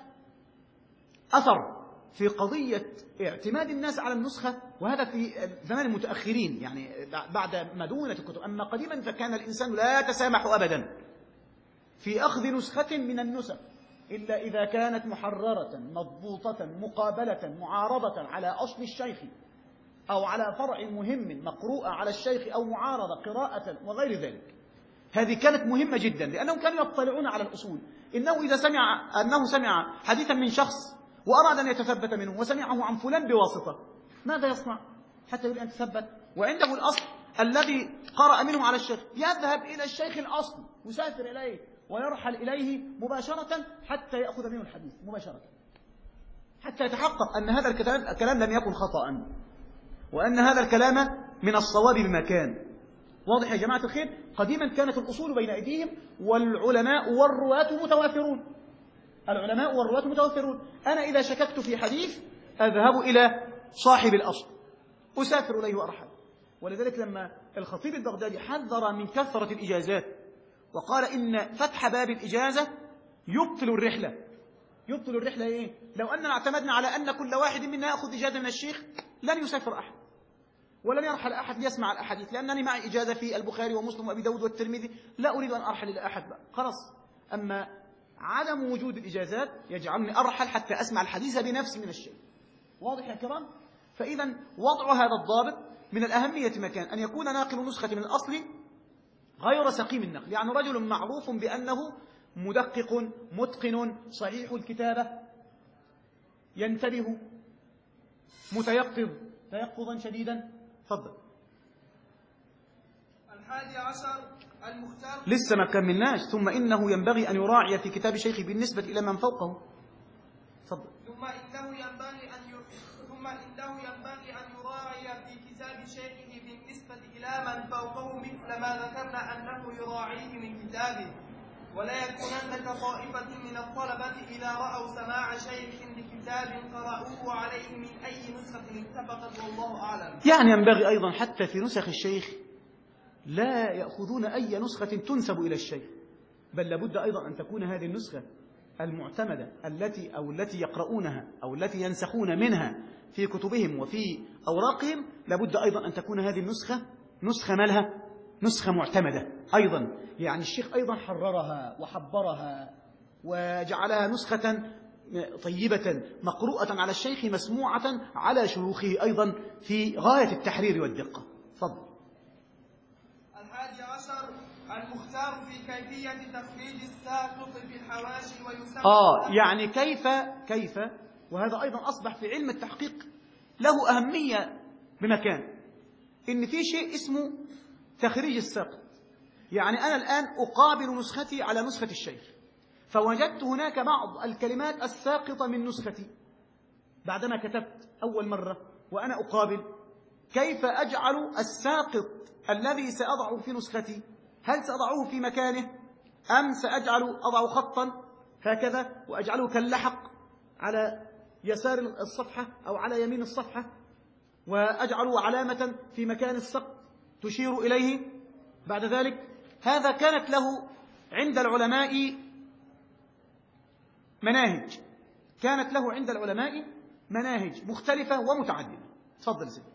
Speaker 1: أثر في قضية اعتماد الناس على النسخة، وهذا في زمان المتأخرين يعني بعد مدونة الكتب. أما قديما فكان الإنسان لا يتسامح أبدا في أخذ نسخة من النسخ إلا إذا كانت محررة مضبوطة مقابلة معارضة على أصل الشيخ أو على فرع مهم مقروءة على الشيخ أو معارضة قراءة وغير ذلك. هذه كانت مهمة جدا، لأنهم كانوا يطلعون على الأصول. إنه إذا سمع أنه سمع حديثا من شخص وأراد أن يتثبت منه وسمعه عن فلان بواسطة، ماذا يصنع حتى يريد أن يتثبت وعنده الأصل الذي قرأ منه على الشيخ؟ يذهب إلى الشيخ الأصل، يسافر إليه ويرحل إليه مباشرة حتى يأخذ منه الحديث مباشرة، حتى يتحقق أن هذا الكلام لم يكن خطأ، وأن هذا الكلام من الصواب بمكان. واضح يا جماعة الخير؟ قديما كانت الأصول بين أيديهم، والعلماء والرواة متوافرون. العلماء والرواة متوافرون. أنا إذا شككت في حديث أذهب إلى صاحب الأصل، أسافر إليه وأرحل. ولذلك لما الخطيب البغدادي حذر من كثرة الإجازات وقال إن فتح باب الإجازة يبطل الرحلة. يبطل الرحلة إيه؟ لو أننا اعتمدنا على أن كل واحد منا يأخذ إجازة من الشيخ لن يسافر أحد ولن يرحل أحد ليسمع الأحاديث، لأنني معي إجازة في البخاري ومسلم وأبي داود والترمذي، لا أريد أن أرحل إلى أحد بقى. خلاص. أما عدم وجود الإجازات يجعلني أرحل حتى أسمع الحديث بنفسي من الشيخ. واضح يا كرام؟ فإذا وضع هذا الضابط من الأهمية مكان أن يكون ناقل نسخة من الأصل غير سقيم النقل، يعني رجل معروف بأنه مدقق متقن صحيح الكتابة، ينتبه متيقظ تيقظا شديدا. تفضل.
Speaker 2: الحادي عشر المختار.
Speaker 1: لسه ما كملناش. ثم إنه ينبغي أن يراعي في كتاب شيخه بالنسبة إلى من فوقه. تفضل.
Speaker 2: ثم إنه ينبغي أن ي... ثم إنه ينبغي أن يراعي في كتاب شيخه بالنسبة إلى من فوقه مثل ما ذكرنا أنه يراعيه من كتابه، ولا يكونن كطائفة من الطلبة إذا رأوا سماع شيخ لكتاب قرأوه عليه من أي نسخة اتفقت والله أعلم.
Speaker 1: يعني ينبغي أيضا حتى في نسخ الشيخ لا يأخذون أي نسخة تنسب إلى الشيخ، بل لابد أيضا أن تكون هذه النسخة المعتمدة التي أو التي يقرؤونها أو التي ينسخون منها في كتبهم وفي أوراقهم، لابد أيضا أن تكون هذه النسخة نسخة مالها نسخة معتمدة أيضا. يعني الشيخ أيضا حررها وحبرها وجعلها نسخة طيبة مقروءة على الشيخ مسموعة على شيوخه أيضا في غاية التحرير والدقة. فضل.
Speaker 2: الحادي عشر المختار في كيفية تخريج الساقط في الحواشي ويسمى
Speaker 1: آه يعني كيف كيف وهذا أيضا أصبح في علم التحقيق له أهمية بمكان، إن في شيء اسمه تخريج الساقط. يعني أنا الآن أقابل نسختي على نسخة الشيخ، فوجدت هناك بعض الكلمات الساقطة من نسختي بعدما كتبت أول مرة وأنا أقابل، كيف أجعل الساقط الذي سأضعه في نسختي، هل سأضعه في مكانه أم سأجعل أضع خطا هكذا وأجعله كاللحق على يسار الصفحة أو على يمين الصفحة، وأجعله علامة في مكان السقط تشير إليه بعد ذلك. هذا كانت له عند العلماء مناهج كانت له عند العلماء مناهج مختلفة ومتعددة. تفضل سيدي.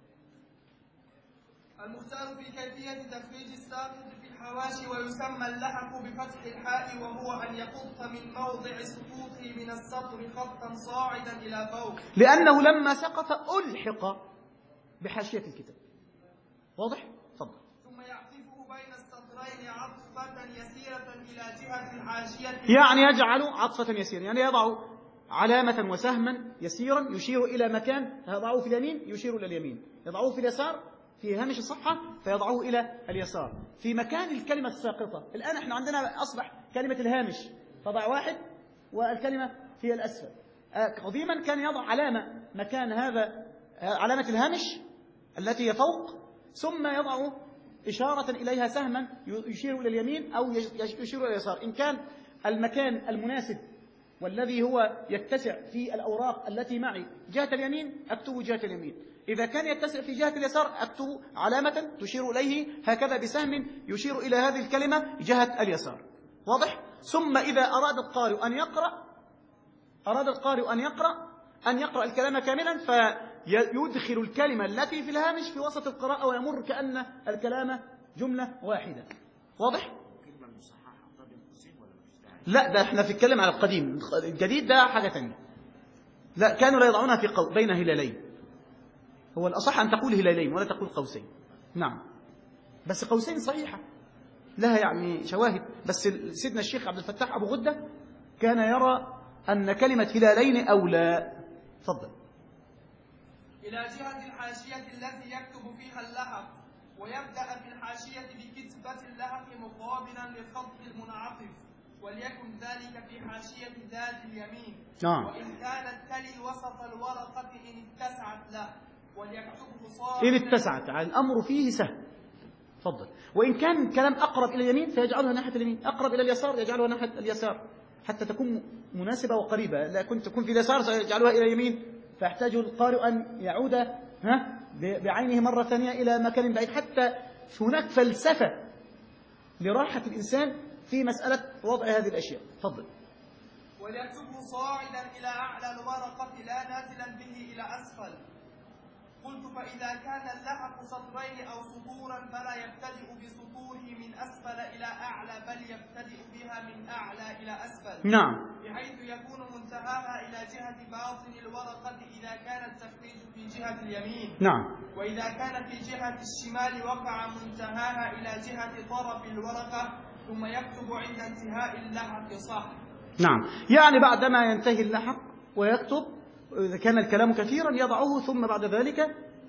Speaker 2: المختار في كيفية تخريج الساقط في الحواشي ويسمى اللحق بفتح الحاء، وهو أن يقط من موضع سقوطه من السطر خطا صاعدا إلى فوق،
Speaker 1: لأنه لما سقط ألحق بحاشية الكتاب. واضح؟ تفضل.
Speaker 2: ثم يعطفه بين السطرين عطفة يسيرة إلى جهة الحاشية،
Speaker 1: يعني يجعل عطفة يسيرة، يعني يضع علامة وسهما يسيرا يشير إلى مكان، يضعه في اليمين يشير إلى اليمين، يضعه في اليسار في هامش الصفحة فيضعه إلى اليسار في مكان الكلمة الساقطة. الآن احنا عندنا أصبح كلمة الهامش تضع واحد والكلمة في الأسفل. قديما كان يضع علامة مكان هذا علامة الهامش التي هي فوق، ثم يضع إشارة إليها سهما يشير إلى اليمين أو يشير إلى اليسار. إن كان المكان المناسب والذي هو يتسع في الأوراق التي معي جهة اليمين أكتب جهة اليمين، إذا كان يتسع في جهة اليسار أكتب علامة تشير إليه هكذا بسهم يشير إلى هذه الكلمة جهة اليسار. واضح؟ ثم إذا أراد القارئ أن يقرأ أراد القارئ أن يقرأ أن يقرأ الكلام كاملا فيدخل الكلمة التي في الهامش في وسط القراءة ويمر كأن الكلام جملة واحدة. واضح؟ لا ده احنا في الكلام على القديم، الجديد ده حاجة ثانية. لا كانوا لا يضعونها في قو... بين هلالين، هو الأصح أن تقول هلالين ولا تقول قوسين. نعم بس قوسين صحيحة لها يعني شواهد، بس سيدنا الشيخ عبد الفتاح أبو غدة كان يرى أن كلمة هلالين أولى. تفضل.
Speaker 2: إلى جهة الحاشية التي يكتب فيها اللحق، ويبدأ في الحاشية بكتابة اللحق مقابلا للخط المنعطف، وليكن ذلك في حاشية ذات اليمين.
Speaker 1: نعم.
Speaker 2: وإن كانت تلي وسط الورقة إن اتسعت له، وليكتبه صاعدا.
Speaker 1: إن اتسعت على الأمر فيه سهل. تفضل. وإن كان الكلام أقرب إلى اليمين فيجعلها ناحية اليمين، أقرب إلى اليسار يجعلها ناحية اليسار حتى تكون مناسبة وقريبة. لا كنت تكون في اليسار سيجعلها إلى اليمين، فيحتاج القارئ أن يعود ها بعينه مرة ثانية إلى مكان بعيد، حتى هناك فلسفة لراحة الإنسان في مسألة وضع هذه الأشياء. تفضل.
Speaker 2: وليكتبه صاعدا إلى أعلى الورقة لا نازلا به إلى أسفل. قلت فإذا كان اللحق سطرين أو سطورا فلا يبتدئ بسطوره من أسفل إلى أعلى، بل يبتدئ بها من أعلى إلى أسفل.
Speaker 1: نعم.
Speaker 2: بحيث يكون منتهاها إلى جهة باطن الورقة إذا كان التخريج في جهة اليمين.
Speaker 1: نعم.
Speaker 2: وإذا كان في جهة الشمال وقع منتهاها إلى جهة طرف الورقة، ثم يكتب عند انتهاء اللحق صح.
Speaker 1: نعم، يعني بعدما ينتهي اللحق ويكتب إذا كان الكلام كثيرا يضعه، ثم بعد ذلك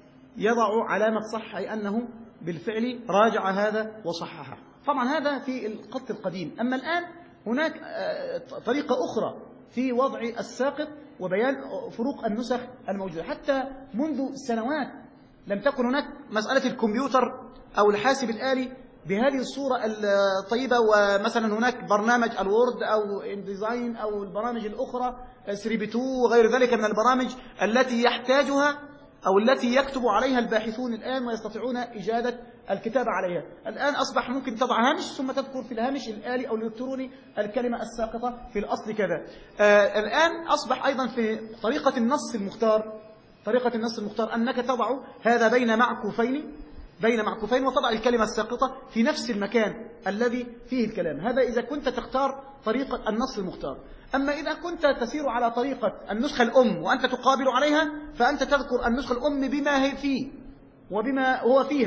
Speaker 1: يضع علامة صح أي أنه بالفعل راجع هذا وصححه. طبعا هذا في الخط القديم. أما الآن هناك طريقة أخرى في وضع الساقط وبيان فروق النسخ الموجودة. حتى منذ سنوات لم تكن هناك مسألة الكمبيوتر أو الحاسب الآلي بهذه الصورة الطيبة، ومثلا هناك برنامج الوورد أو إنديزاين أو البرامج الأخرى ثري بي تو وغير ذلك من البرامج التي يحتاجها أو التي يكتب عليها الباحثون الآن ويستطيعون إجادة الكتابة عليها. الآن أصبح ممكن تضع هامش ثم تذكر في الهامش الآلي أو الإلكتروني الكلمة الساقطة في الأصل كذا. آه الآن أصبح أيضا في طريقة النص المختار طريقة النص المختار أنك تضع هذا بين معكوفين بين معكوفين وتضع الكلمة الساقطة في نفس المكان الذي فيه الكلام. هذا إذا كنت تختار طريقة النص المختار. أما إذا كنت تسير على طريقة النسخة الأم وأنت تقابل عليها، فأنت تذكر النسخة الأم بما هي فيه وبما هو فيها،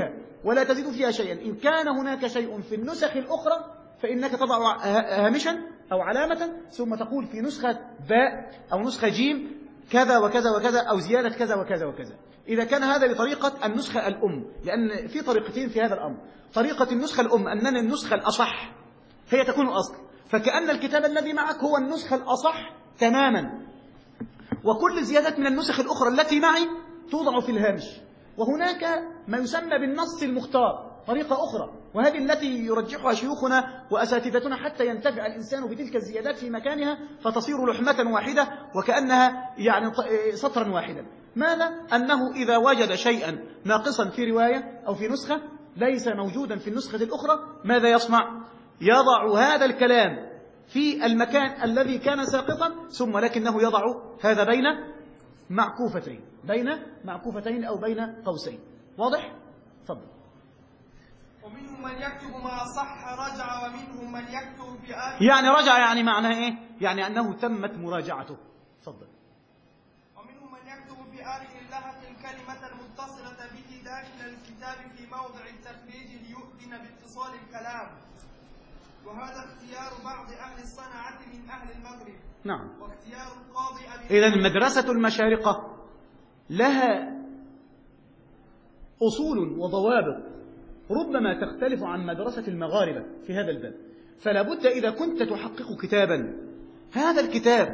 Speaker 1: ولا تزيد فيها شيئا. إن كان هناك شيء في النسخ الأخرى فإنك تضع هامشا أو علامة ثم تقول في نسخة باء أو نسخة جيم كذا وكذا وكذا أو زيادة كذا وكذا وكذا. إذا كان هذا بطريقة النسخة الأم، لأن في طريقتين في هذا الأمر. طريقة النسخة الأم أننا النسخة الأصح هي تكون الأصل، فكأن الكتاب الذي معك هو النسخة الأصح تماما، وكل زيادات من النسخ الأخرى التي معي توضع في الهامش. وهناك ما يسمى بالنص المختار، طريقة أخرى، وهذه التي يرجحها شيوخنا وأساتذتنا حتى ينتفع الإنسان بتلك الزيادات في مكانها فتصير لحمة واحدة وكأنها يعني سطرا واحدا. ماذا؟ أنه إذا وجد شيئا ناقصا في رواية أو في نسخة ليس موجودا في النسخة الأخرى، ماذا يصنع؟ يضع هذا الكلام في المكان الذي كان ساقطا، ثم لكنه يضع هذا بين معكوفتين بين معكوفتين أو بين قوسين. واضح؟ تفضل.
Speaker 2: ومنهم من يكتب ما صح رجع ومنهم من يكتب في آخر.
Speaker 1: يعني رجع يعني معناه إيه؟ يعني أنه تمت مراجعته. تفضل.
Speaker 2: ومنهم من يكتب في آخر اللحق الكلمة المتصلة به داخل الكتاب في موضع التخريج ليؤذن باتصال الكلام، وهذا اختيار بعض أهل الصنعة من أهل المغرب.
Speaker 1: نعم.
Speaker 2: واختيار القاضي أبي.
Speaker 1: إذن مدرسة المشارقة لها أصول وضوابط ربما تختلف عن مدرسة المغاربة في هذا الباب. فلا بد إذا كنت تحقق كتابا هذا الكتاب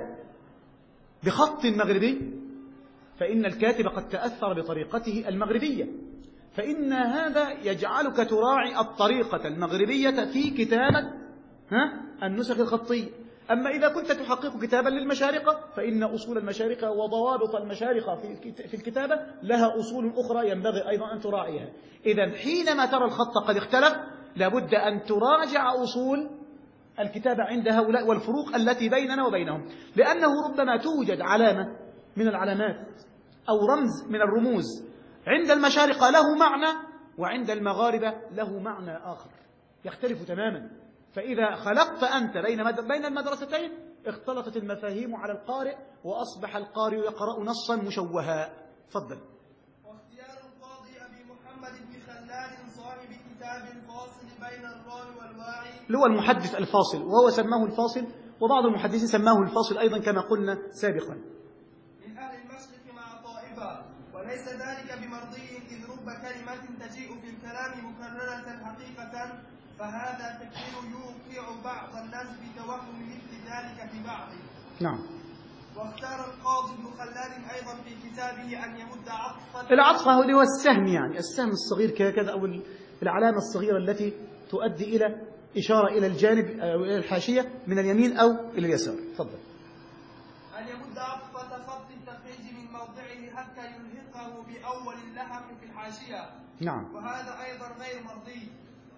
Speaker 1: بخط مغربي فإن الكاتب قد تأثر بطريقته المغربية، فإن هذا يجعلك تراعي الطريقة المغربية في كتابة ها النسخ الخطية. أما إذا كنت تحقق كتابا للمشارقة فإن أصول المشارقة وضوابط المشارقة في الكتابة لها أصول أخرى ينبغي أيضا أن تراعيها. إذن حينما ترى الخط قد اختلف لابد أن تراجع أصول الكتابة عند هؤلاء والفروق التي بيننا وبينهم، لأنه ربما توجد علامة من العلامات أو رمز من الرموز عند المشارقة له معنى وعند المغاربة له معنى آخر يختلف تماما. فإذا خلقت أنت بين بين المدرستين اختلطت المفاهيم على القارئ وأصبح القارئ يقرأ نصا مشوها. تفضل.
Speaker 2: واختيار القاضي أبي محمد بن خلاد صاحب كتاب الفاصل بين الراوي والواعي،
Speaker 1: اللي هو المحدث الفاصل، وهو سماه الفاصل، وبعض المحدثين سماه الفاصل أيضا كما قلنا سابقا.
Speaker 2: من أهل المشرق مع طائفة، وليس ذلك بمرضي إذ رب كلمة تجيء في الكلام مكررة حقيقة، فهذا تكفير يوقع بعض الناس بتوهم مثل ذلك في بعض.
Speaker 1: نعم.
Speaker 2: واختار القاضي ابن خلاد أيضا في كتابه أن يمد عطفا.
Speaker 1: العطف هو السهم، يعني السهم الصغير كذا أو العلامة الصغيرة التي تؤدي إلى إشارة إلى الجانب أو إلى الحاشية من اليمين أو إلى اليسار. تفضل.
Speaker 2: أن يمد عطفة خط التخريج من موضعه حتى يلحقه بأول اللحق في الحاشية.
Speaker 1: نعم.
Speaker 2: وهذا أيضا غير مرضي،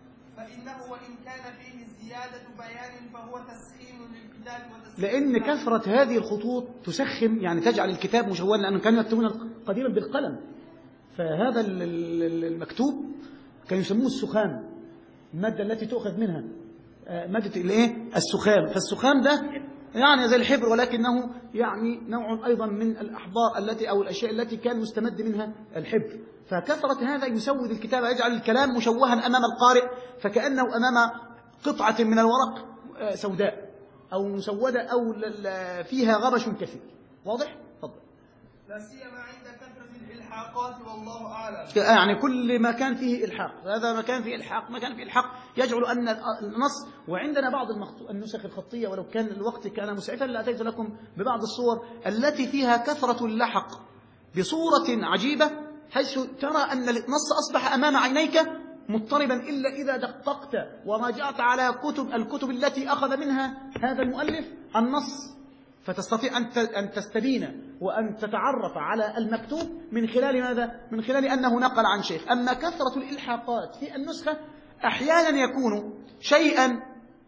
Speaker 2: فإنه وإن كان فيه زيادة بيان فهو تسخين للكتاب وتسخين،
Speaker 1: لأن كثرة هذه الخطوط تسخم، يعني تجعل الكتاب مشوها، لأنهم كانوا يكتبون قديما بالقلم، فهذا المكتوب كان يسموه السخام، المادة التي تؤخذ منها مادة الايه السخام. فالسخام ده يعني زي الحبر ولكنه يعني نوع أيضا من الأحبار التي أو الأشياء التي كان مستمد منها الحبر. فكثرة هذا يسود الكتاب، يجعل الكلام مشوها أمام القارئ فكأنه أمام قطعة من الورق سوداء أو مسودة أو فيها غبش كثير. واضح؟ تفضل.
Speaker 2: لا سيما عند كثرة الإلحاقات والله أعلم.
Speaker 1: يعني كل ما كان فيه إلحاق، هذا ما كان فيه إلحاق، ما كان فيه إلحاق يجعل أن النص. وعندنا بعض النسخ الخطية ولو كان الوقت كان مسعفا لأتيت لكم ببعض الصور التي فيها كثرة اللحق بصورة عجيبة، حيث ترى أن النص أصبح أمام عينيك مضطربا إلا إذا دققت وراجعت على كتب الكتب التي أخذ منها هذا المؤلف النص، فتستطيع أن تستبين وأن تتعرف على المكتوب من خلال ماذا؟ من خلال أنه نقل عن شيخ. أما كثرة الإلحاقات في النسخة أحيانا يكون شيئا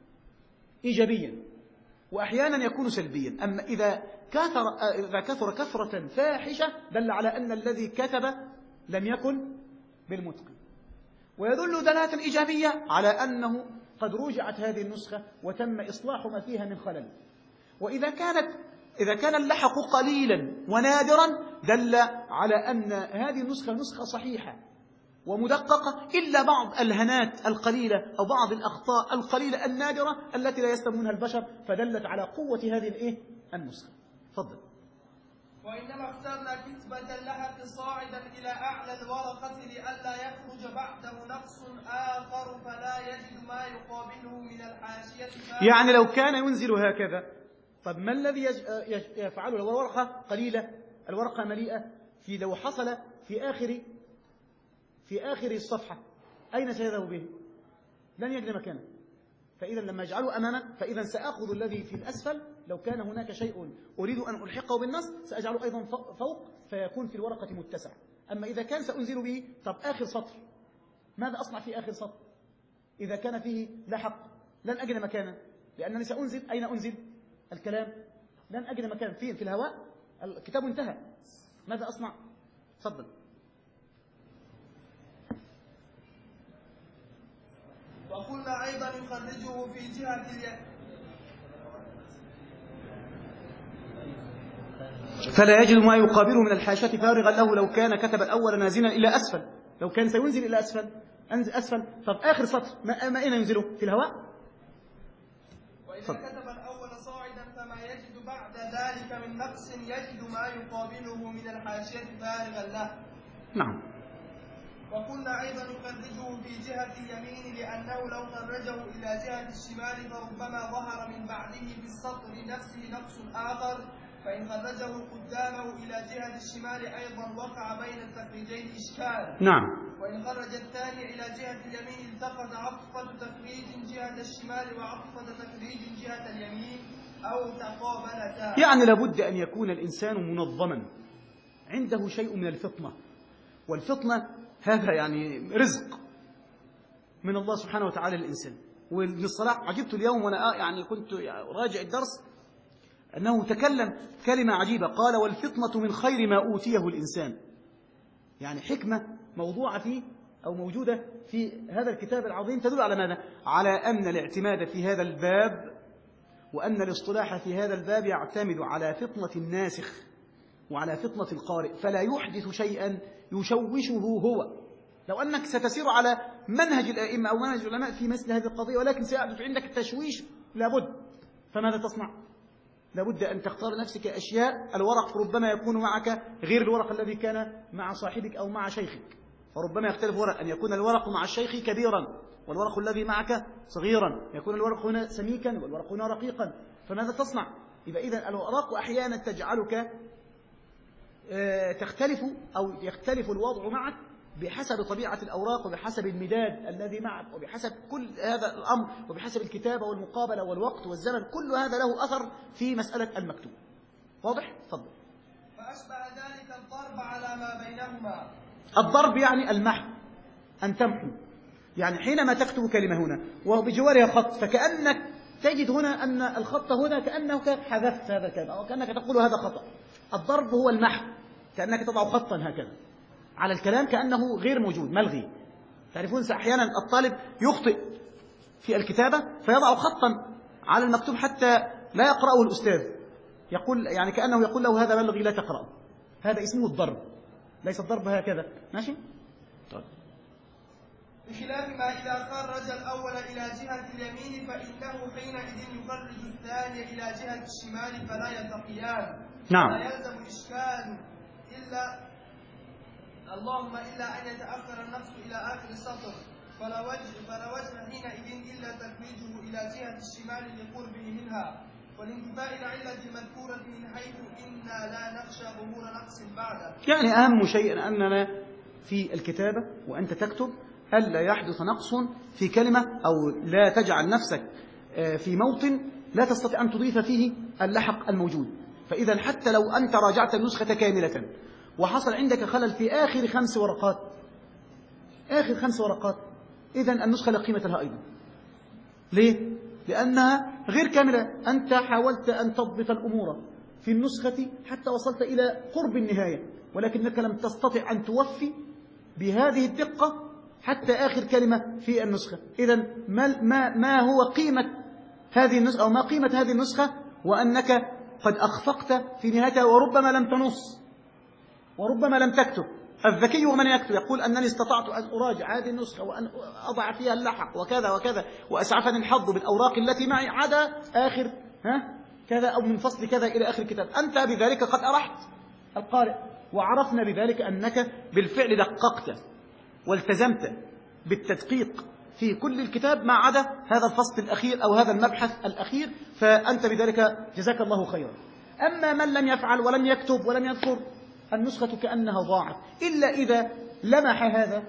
Speaker 1: إيجابيا وأحيانا يكون سلبيا. أما إذا كثر, إذا كثر كثرة فاحشة دل على أن الذي كتب لم يكن بالمتقن، ويدل دلالة إيجابية على أنه قد رجعت هذه النسخة وتم إصلاح ما فيها من خلل. وإذا كانت إذا كان اللحق قليلا ونادرا دل على أن هذه النسخة نسخة صحيحة ومدققة إلا بعض الهنات القليلة أو بعض الأخطاء القليلة النادرة التي لا يسلم منها البشر، فدلت على قوة هذه الإيه؟ النسخة. تفضل.
Speaker 2: وإنما اخترنا كتبة اللحق صاعدا إلى أعلى الورقة لئلا يخرج بعده نقص آخر فلا يجد ما يقابله من الحاشية.
Speaker 1: يعني لو كان ينزل هكذا، طب ما الذي يفعله لو الورقة قليلة، الورقة مليئة، في لو حصل في آخر في آخر الصفحة أين سيذهب به؟ لن يجد مكانه. فإذا لما يجعله أماما فإذا سأخذ الذي في الأسفل، لو كان هناك شيء أريد أن ألحقه بالنص سأجعله أيضا فوق فيكون في الورقة متسع. أما إذا كان سأنزل به، طب آخر سطر ماذا أصنع في آخر سطر؟ إذا كان فيه لحق لن أجد مكانا، لأنني سأنزل. أين أنزل الكلام؟ لن أجد مكان. فين؟ في الهواء. الكتاب انتهى، ماذا أصنع؟ تفضل.
Speaker 2: وقلنا أيضا يخرجه في جهة اليد
Speaker 1: فلا يجد ما يقابله من الحاشية فارغا له لو كان كتب الأول نازلا إلى أسفل. لو كان سينزل إلى أسفل أنزل أسفل. طب آخر سطر ما, ما أين ينزله؟ في الهواء.
Speaker 2: وإذا صد. كتب الأول صاعدا فما يجد بعد ذلك من نقص يجد ما يقابله من الحاشية فارغا له.
Speaker 1: نعم.
Speaker 2: وقلنا أيضا يخرجه في جهة اليمين لأنه لو خرجه إلى جهة الشمال فربما ظهر من بعده في السطر نفسه نقص آخر، فإن خرجه قدامه إلى جهة الشمال أيضا وقع بين التخريجين إشكال.
Speaker 1: نعم.
Speaker 2: وإن خرج الثاني إلى جهة اليمين التقط عطفة تخريج جهة الشمال وعطفة تخريج جهة اليمين أو تقابلتا.
Speaker 1: يعني لابد أن يكون الإنسان منظما، عنده شيء من الفطنة، والفطنة هذا يعني رزق من الله سبحانه وتعالى للإنسان. وابن الصلاح عجبت اليوم وأنا يعني كنت راجع الدرس أنه تكلم كلمة عجيبة، قال والفطنة من خير ما أوتيه الإنسان. يعني حكمة موضوعة فيه أو موجودة في هذا الكتاب العظيم تدل على ماذا؟ على أن الاعتماد في هذا الباب وأن الاصطلاح في هذا الباب يعتمد على فطنة الناسخ وعلى فطنة القارئ، فلا يحدث شيئا يشوشه هو. لو أنك ستسير على منهج الأئمة أو منهج العلماء في مثل هذه القضية ولكن سيحدث عندك التشويش، لابد، فماذا تصنع؟ لابد أن تختار نفسك أشياء. الورق ربما يكون معك غير الورق الذي كان مع صاحبك أو مع شيخك، فربما يختلف ورق، أن يكون الورق مع الشيخ كبيرا والورق الذي معك صغيرا، يكون الورق هنا سميكا والورق هنا رقيقا، فماذا تصنع؟ يبقى إذن الأوراق أحيانا تجعلك تختلف أو يختلف الوضع معك بحسب طبيعة الأوراق وبحسب المداد الذي معك وبحسب كل هذا الأمر وبحسب الكتابة والمقابلة والوقت والزمن، كل هذا له أثر في مسألة المكتوب. واضح؟ تفضل.
Speaker 2: فأشبه ذلك الضرب على ما بينهما.
Speaker 1: الضرب يعني المحو، أن تمحو، يعني حينما تكتب كلمة هنا وبجوارها خط فكأنك تجد هنا أن الخط هنا كأنك حذفت هذا كذا أو كأنك تقول هذا خطأ. الضرب هو المحو، كأنك تضع خطا هكذا على الكلام كأنه غير موجود ملغي. تعرفون أحيانا الطالب يخطئ في الكتابة فيضع خطا على المكتوب حتى لا يقرأه الأستاذ، يقول يعني كأنه يقول له هذا ملغي لا تقرأه. هذا اسمه الضرب، ليس الضرب هكذا. ماشي؟ طيب.
Speaker 2: بخلاف ما إذا خرج الأول إلى جهة اليمين فإنه حينئذ يخرج الثاني إلى جهة الشمال فلا يلتقيان.
Speaker 1: نعم.
Speaker 2: لا يلزم إشكال إلا اللهم إلا أن يتأخر النفس إلى آخر السطر، فلا وجه فلا وجه حينئذ إلا تخريجه إلى جهة الشمال لقربه منها، والانتفاء العلة المذكورة من حيث إنا لا نخشى ظهور نقص بعده.
Speaker 1: يعني أهم شيء أننا في الكتابة وأنت تكتب ألا يحدث نقص في كلمة أو لا تجعل نفسك في موطن لا تستطيع أن تضيف فيه اللحق الموجود. فإذا حتى لو أنت راجعت النسخة كاملة وحصل عندك خلل في آخر خمس ورقات آخر خمس ورقات إذن النسخة لا قيمة لها أيضا. ليه؟ لأنها غير كاملة. أنت حاولت أن تضبط الأمور في النسخة حتى وصلت إلى قرب النهاية، ولكنك لم تستطع أن توفي بهذه الدقة حتى آخر كلمة في النسخة. إذن ما, ما, ما هو قيمة هذه النسخة أو ما قيمة هذه النسخة وأنك قد أخفقت في نهايتها وربما لم تنص وربما لم تكتب. الذكي ومن يكتب يقول أنني استطعت أن أراجع هذه النسخة وأن أضع فيها اللحق وكذا وكذا وأسعفني الحظ بالأوراق التي معي عدا آخر ها كذا أو من فصل كذا إلى آخر الكتاب. أنت بذلك قد أرحت القارئ، وعرفنا بذلك أنك بالفعل دققت والتزمت بالتدقيق في كل الكتاب ما عدا هذا الفصل الأخير أو هذا المبحث الأخير، فأنت بذلك جزاك الله خيرا. أما من لم يفعل ولم يكتب ولم يذكر، النسخة كأنها ضاعت، إلا إذا لمح هذا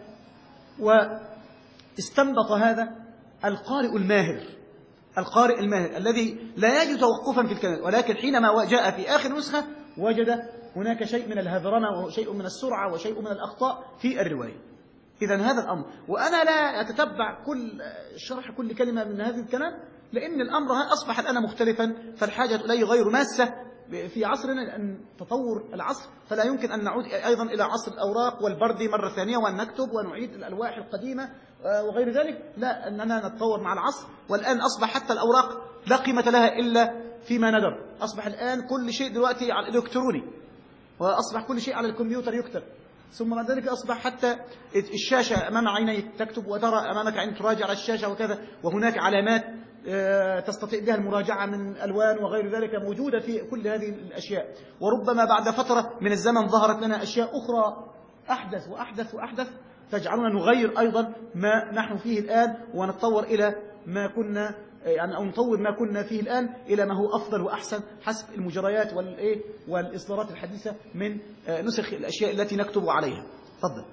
Speaker 1: واستنبط هذا القارئ الماهر، القارئ الماهر الذي لا يجد توقفا في الكلام، ولكن حينما جاء في آخر نسخة وجد هناك شيء من الهذرنة وشيء من السرعة وشيء من الأخطاء في الرواية. إذن هذا الأمر، وأنا لا أتتبع كل شرح كل كلمة من هذا الكلام، لأن الأمر أصبح الآن مختلفا، فالحاجة إليه غير ماسة في عصرنا، لأن تطور العصر فلا يمكن أن نعود أيضا إلى عصر الأوراق والبرد مرة ثانية وأن نكتب ونعيد الألواح القديمة وغير ذلك. لا، أننا نتطور مع العصر، والآن أصبح حتى الأوراق لا قيمة لها إلا فيما ندر. أصبح الآن كل شيء دلوقتي على الإلكتروني، وأصبح كل شيء على الكمبيوتر يكتب، ثم بعد ذلك أصبح حتى الشاشة أمام عينيك تكتب، وترى أمامك عين تراجع على الشاشة وكذا، وهناك علامات تستطيع بها المراجعة من ألوان وغير ذلك موجودة في كل هذه الأشياء. وربما بعد فترة من الزمن ظهرت لنا أشياء أخرى أحدث وأحدث وأحدث تجعلنا نغير أيضا ما نحن فيه الآن، ونتطور إلى ما كنا يعني أو نطور ما كنا فيه الآن إلى ما هو أفضل وأحسن حسب المجريات والإيه والإصدارات الحديثة من نسخ الأشياء التي نكتب عليها. تفضل.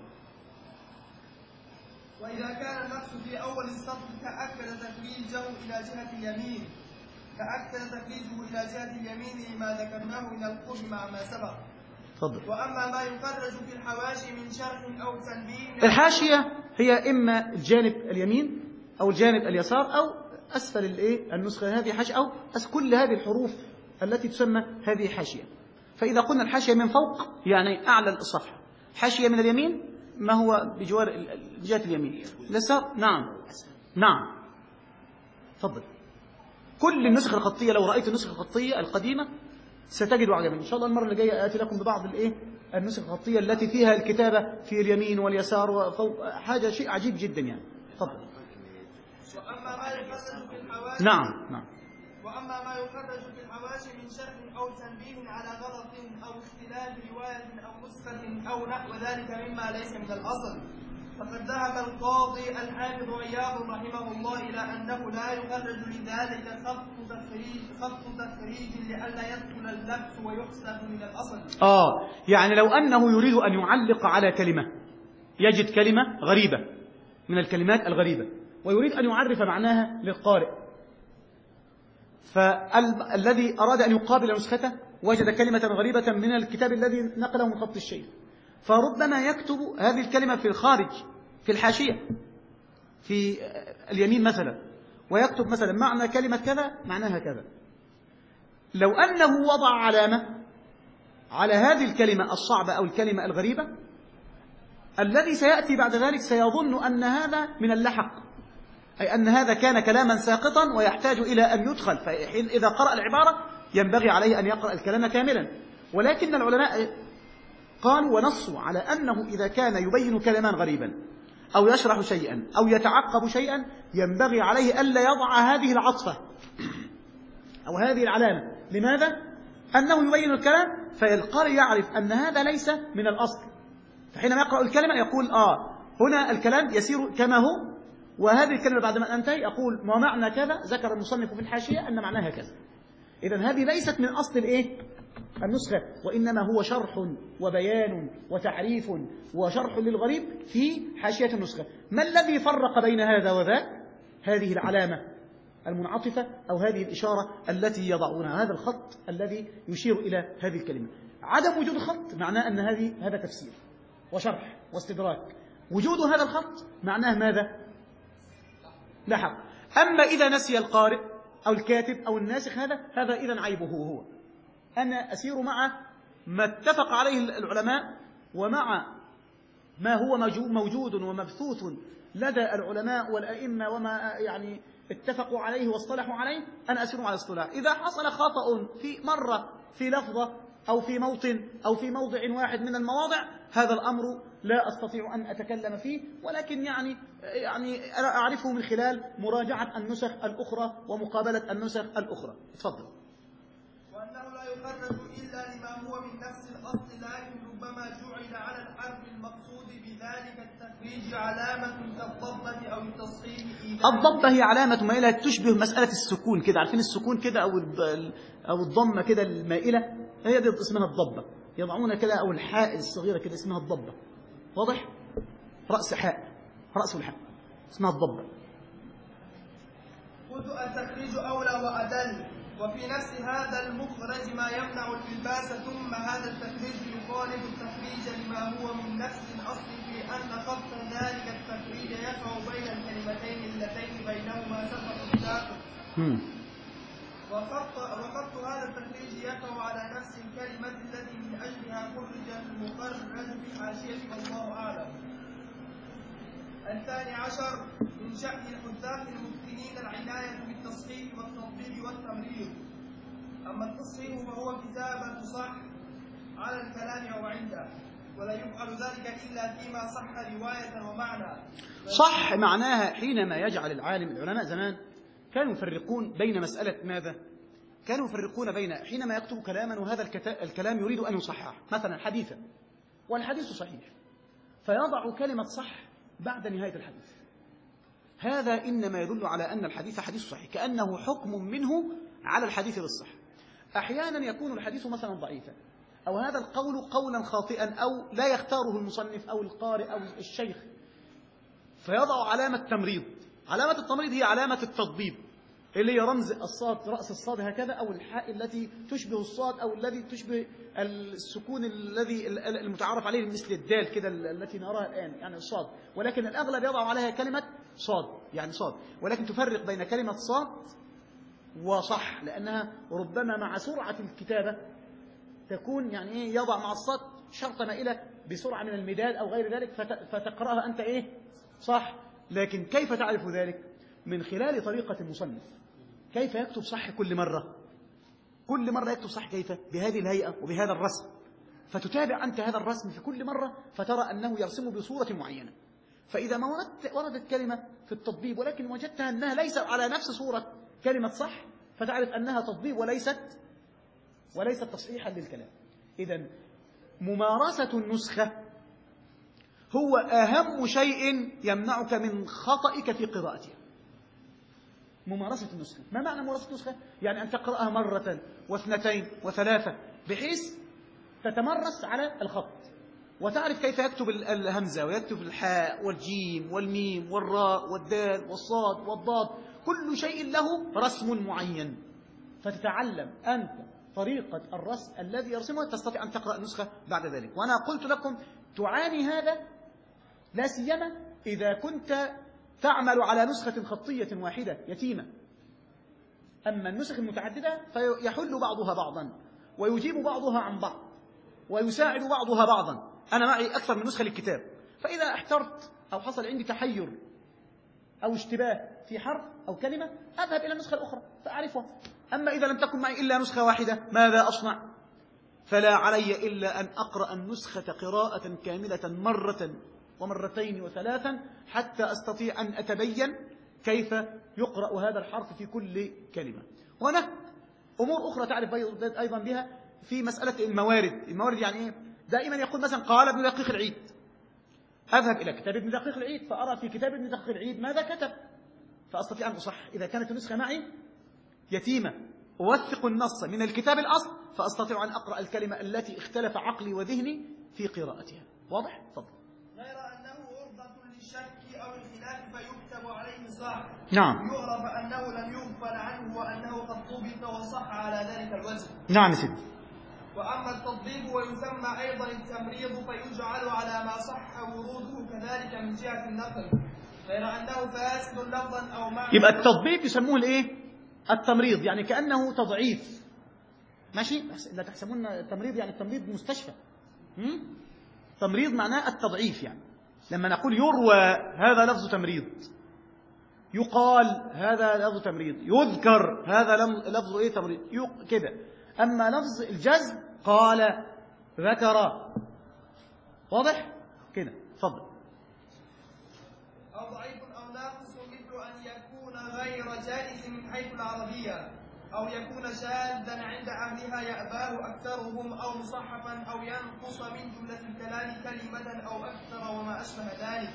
Speaker 2: وإذا كان النقص في أول السطر تأكد تخريجه إلى جهة اليمين تأكد تخريجه إلى جهة اليمين لما ذكرناه من القرب مع ما سبق.
Speaker 1: تفضل.
Speaker 2: وأما ما يخرج في الحواشي من شرح أو تنبيه،
Speaker 1: الحاشية هي إما الجانب اليمين أو الجانب اليسار أو أسفل الإيه النسخة، هذه حاشية، أو كل هذه الحروف التي تسمى هذه حاشية. فإذا قلنا الحاشية من فوق يعني أعلى الصفحة، حاشية من اليمين ما هو بجوار جهة اليمين، اليسار نعم نعم. تفضل. كل النسخ الخطية، لو رأيت النسخ الخطية القديمة ستجد عجبا. إن شاء الله المرة اللي جاية آتي لكم ببعض الإيه النسخ الخطية التي فيها الكتابة في اليمين واليسار وفوق، حاجة شيء عجيب جدا يعني. تفضل.
Speaker 2: وأما ما يخرج في الحواشي
Speaker 1: نعم نعم.
Speaker 2: وأما ما يخرج في الحواشي من شرح أو تنبيه على غلط أو اختلاف رواية أو نسخة أو نحو ذلك مما ليس من الأصل، فقد ذهب القاضي الحافظ عياض رحمه الله إلى أنه لا يخرج لذلك خط تخريج خط تخريج لئلا يدخل اللبس ويحسب من الأصل.
Speaker 1: آه يعني لو أنه يريد أن يعلق على كلمة، يجد كلمة غريبة من الكلمات الغريبة ويريد أن يعرف معناها للقارئ، فالذي أراد أن يقابل نسخته وجد كلمة غريبة من الكتاب الذي نقله من خط الشيخ، فربما يكتب هذه الكلمة في الخارج في الحاشية في اليمين مثلا، ويكتب مثلا معنى كلمة كذا معناها كذا. لو أنه وضع علامة على هذه الكلمة الصعبة أو الكلمة الغريبة، الذي سيأتي بعد ذلك سيظن أن هذا من اللحق، أي أن هذا كان كلاما ساقطا ويحتاج إلى أن يدخل، فحين إذا قرأ العبارة ينبغي عليه أن يقرأ الكلام كاملا. ولكن العلماء قالوا ونصوا على أنه إذا كان يبين كلاما غريبا أو يشرح شيئا أو يتعقب شيئا ينبغي عليه ألا يضع هذه العطفة أو هذه العلامة. لماذا؟ أنه يبين الكلام فالقارئ يعرف أن هذا ليس من الأصل، فحينما يقرأ الكلمة يقول آه هنا الكلام يسير كما هو، وهذه الكلمة بعد ما أنتهي أقول ما معنى كذا، ذكر المصنف في الحاشية أن معناها كذا. إذن هذه ليست من أصل الإيه؟ النسخة، وإنما هو شرح وبيان وتعريف وشرح للغريب في حاشية النسخة. ما الذي فرق بين هذا وذاك؟ هذه العلامة المنعطفة أو هذه الإشارة التي يضعونها، هذا الخط الذي يشير إلى هذه الكلمة. عدم وجود خط معناه أن هذه هذا تفسير وشرح واستدراك. وجود هذا الخط معناه ماذا؟ لحق. أما إذا نسي القارئ أو الكاتب أو الناسخ هذا هذا إذن عيبه هو. أنا أسير مع ما اتفق عليه العلماء ومع ما هو موجود ومبثوث لدى العلماء والأئمة وما يعني اتفقوا عليه واصطلحوا عليه، أنا أسير على الاصطلاح. إذا حصل خطأ في مرة في لفظة أو في موطن أو في موضع واحد من المواضع، هذا الأمر لا أستطيع أن أتكلم فيه، ولكن يعني يعني أنا أعرفه من خلال مراجعة النسخ الأخرى ومقابلة النسخ الأخرى. تفضل.
Speaker 2: وأنه لا يخرج إلا لما هو من نفس الأصل، لكن ربما جعل على الحرف المقصود بذلك التخريج علامة كالضبة أو التصحيح.
Speaker 1: الضبة هي علامة مائلة تشبه مسألة السكون كده، عارفين السكون كده أو أو الضمة كده المائلة، هي دي اسمها الضبة، يضعون كده، أو الحاء الصغيرة كده اسمها الضبة. واضح؟ رأس حاء، رأس الحاء اسمها الضبة.
Speaker 2: قلت التخريج أولى وأدل، وفي نفس هذا المخرج ما يمنع الإلباس، ثم هذا التخريج يخالف التخريج لما هو من نفس الأصل، في أن خط ذلك التخريج يقع بين الكلمتين اللتين بينهما سفر الداخل، وخط وخط هذا التخريج يقع على نفس الكلمة التي من أجلها خرج المخرج في حاشية، والله أعلم. الثاني عشر من شأن الحداث المتقنين العناية بالتصحيح والتطبيق والتمرير. أما التصحيح فهو كتابة صح على الكلام أو عنده، ولا يفعل ذلك إلا فيما صح رواية ومعنى. صح
Speaker 1: معناها حينما يجعل العالم، العلماء زمان كانوا يفرقون بين مسألة ماذا؟ كانوا يفرقون بين حينما يكتب كلاما وهذا الكلام يريد أن يصحح، مثلا حديثا والحديث صحيح، فيضع كلمة صح بعد نهاية الحديث. هذا إنما يدل على أن الحديث حديث صحيح، كأنه حكم منه على الحديث بالصحة. أحيانا يكون الحديث مثلا ضعيفا، أو هذا القول قولا خاطئا، أو لا يختاره المصنف أو القارئ أو الشيخ، فيضع علامة تمريض. علامة التمريض هي علامة التضبيب، اللي هي رمز الصاد، رأس الصاد هكذا، أو الحاء التي تشبه الصاد، أو الذي تشبه السكون الذي المتعارف عليه مثل الدال كده التي نراها الآن، يعني الصاد، ولكن الأغلب يضع عليها كلمة صاد، يعني صاد، ولكن تفرق بين كلمة صاد وصح، لأنها ربما مع سرعة الكتابة تكون يعني إيه، يضع مع الصاد شرطة مائلة بسرعة من المداد أو غير ذلك، فتقرأها أنت إيه صح. لكن كيف تعرف ذلك؟ من خلال طريقة المصنف، كيف يكتب صح كل مرة، كل مرة يكتب صح كيف؟ بهذه الهيئة وبهذا الرسم، فتتابع أنت هذا الرسم في كل مرة فترى أنه يرسم بصورة معينة. فإذا ما وردت كلمة في التطبيب ولكن وجدتها أنها ليست على نفس صورة كلمة صح، فتعرف أنها تطبيب وليست وليست تصحيحا للكلام. إذن ممارسة النسخة هو أهم شيء يمنعك من خطئك في قراءتها. ممارسة النسخة، ما معنى ممارسة النسخة؟ يعني أن تقرأها مرة واثنتين وثلاثة، بحيث تتمرس على الخط وتعرف كيف يكتب الهمزة ويكتب الحاء والجيم والميم والراء والدال والصاد والضاد، كل شيء له رسم معين، فتتعلم أنت طريقة الرسم الذي يرسمه، تستطيع أن تقرأ النسخة بعد ذلك. وأنا قلت لكم تعاني هذا لا سيما إذا كنت تعمل على نسخة خطية واحدة يتيمة. أما النسخ المتعددة فيحل بعضها بعضا ويجيب بعضها عن بعض ويساعد بعضها بعضا. أنا معي أكثر من نسخة للكتاب، فإذا احترت أو حصل عندي تحير أو اشتباه في حرف أو كلمة أذهب إلى النسخة الأخرى فأعرفها. أما إذا لم تكن معي إلا نسخة واحدة ماذا أصنع؟ فلا علي إلا أن أقرأ النسخة قراءة كاملة مرة ومرتين وثلاثا حتى أستطيع أن أتبين كيف يقرأ هذا الحرف في كل كلمة. هنا أمور أخرى تعرف أيضا بها في مسألة الموارد. الموارد يعني إيه؟ دائما يقول مثلا قال ابن دقيق العيد، أذهب إلى كتاب ابن دقيق العيد فأرى في كتاب ابن دقيق العيد ماذا كتب، فأستطيع أن أصح. إذا كانت النسخة معي يتيمة أوثق النص من الكتاب الأصل فأستطيع أن أقرأ الكلمة التي اختلف عقلي وذهني في قراءتها. واضح؟ تفضل.
Speaker 2: غير أنه عرضة للشك أو الخلاف فيكتب عليه صح،
Speaker 1: نعم،
Speaker 2: يعرف أنه لم يغفل عنه وأنه قد ضبط وصح على ذلك الوجه.
Speaker 1: نعم سيدي.
Speaker 2: وأما التطبيب ويسمى أيضا التمريض فيجعل على ما صح وروده كذلك من جهة النقل، غير أنه فاسد لفظا أو معنى.
Speaker 1: يبقى التطبيب يسموه الإيه؟ التمريض، يعني كأنه تضعيف. ماشي؟ لا تحسبون التمريض يعني التمريض مستشفى. هم؟ تمريض معناه التضعيف، يعني لما نقول يروى هذا لفظ تمريض، يقال هذا لفظ تمريض، يذكر هذا لفظ ايه تمريض كده. اما لفظ الجزم قال ذكر، واضح؟ كده. اتفضل.
Speaker 2: أو ضعيف أو ناقص مثل أن يكون غير جائز من حيث العربية، أو يكون شاذا عند أهلها يأباه أكثرهم، أو مصحفا، أو ينقص من جملة الكلام كلمة أو أكثر وما أشبه ذلك.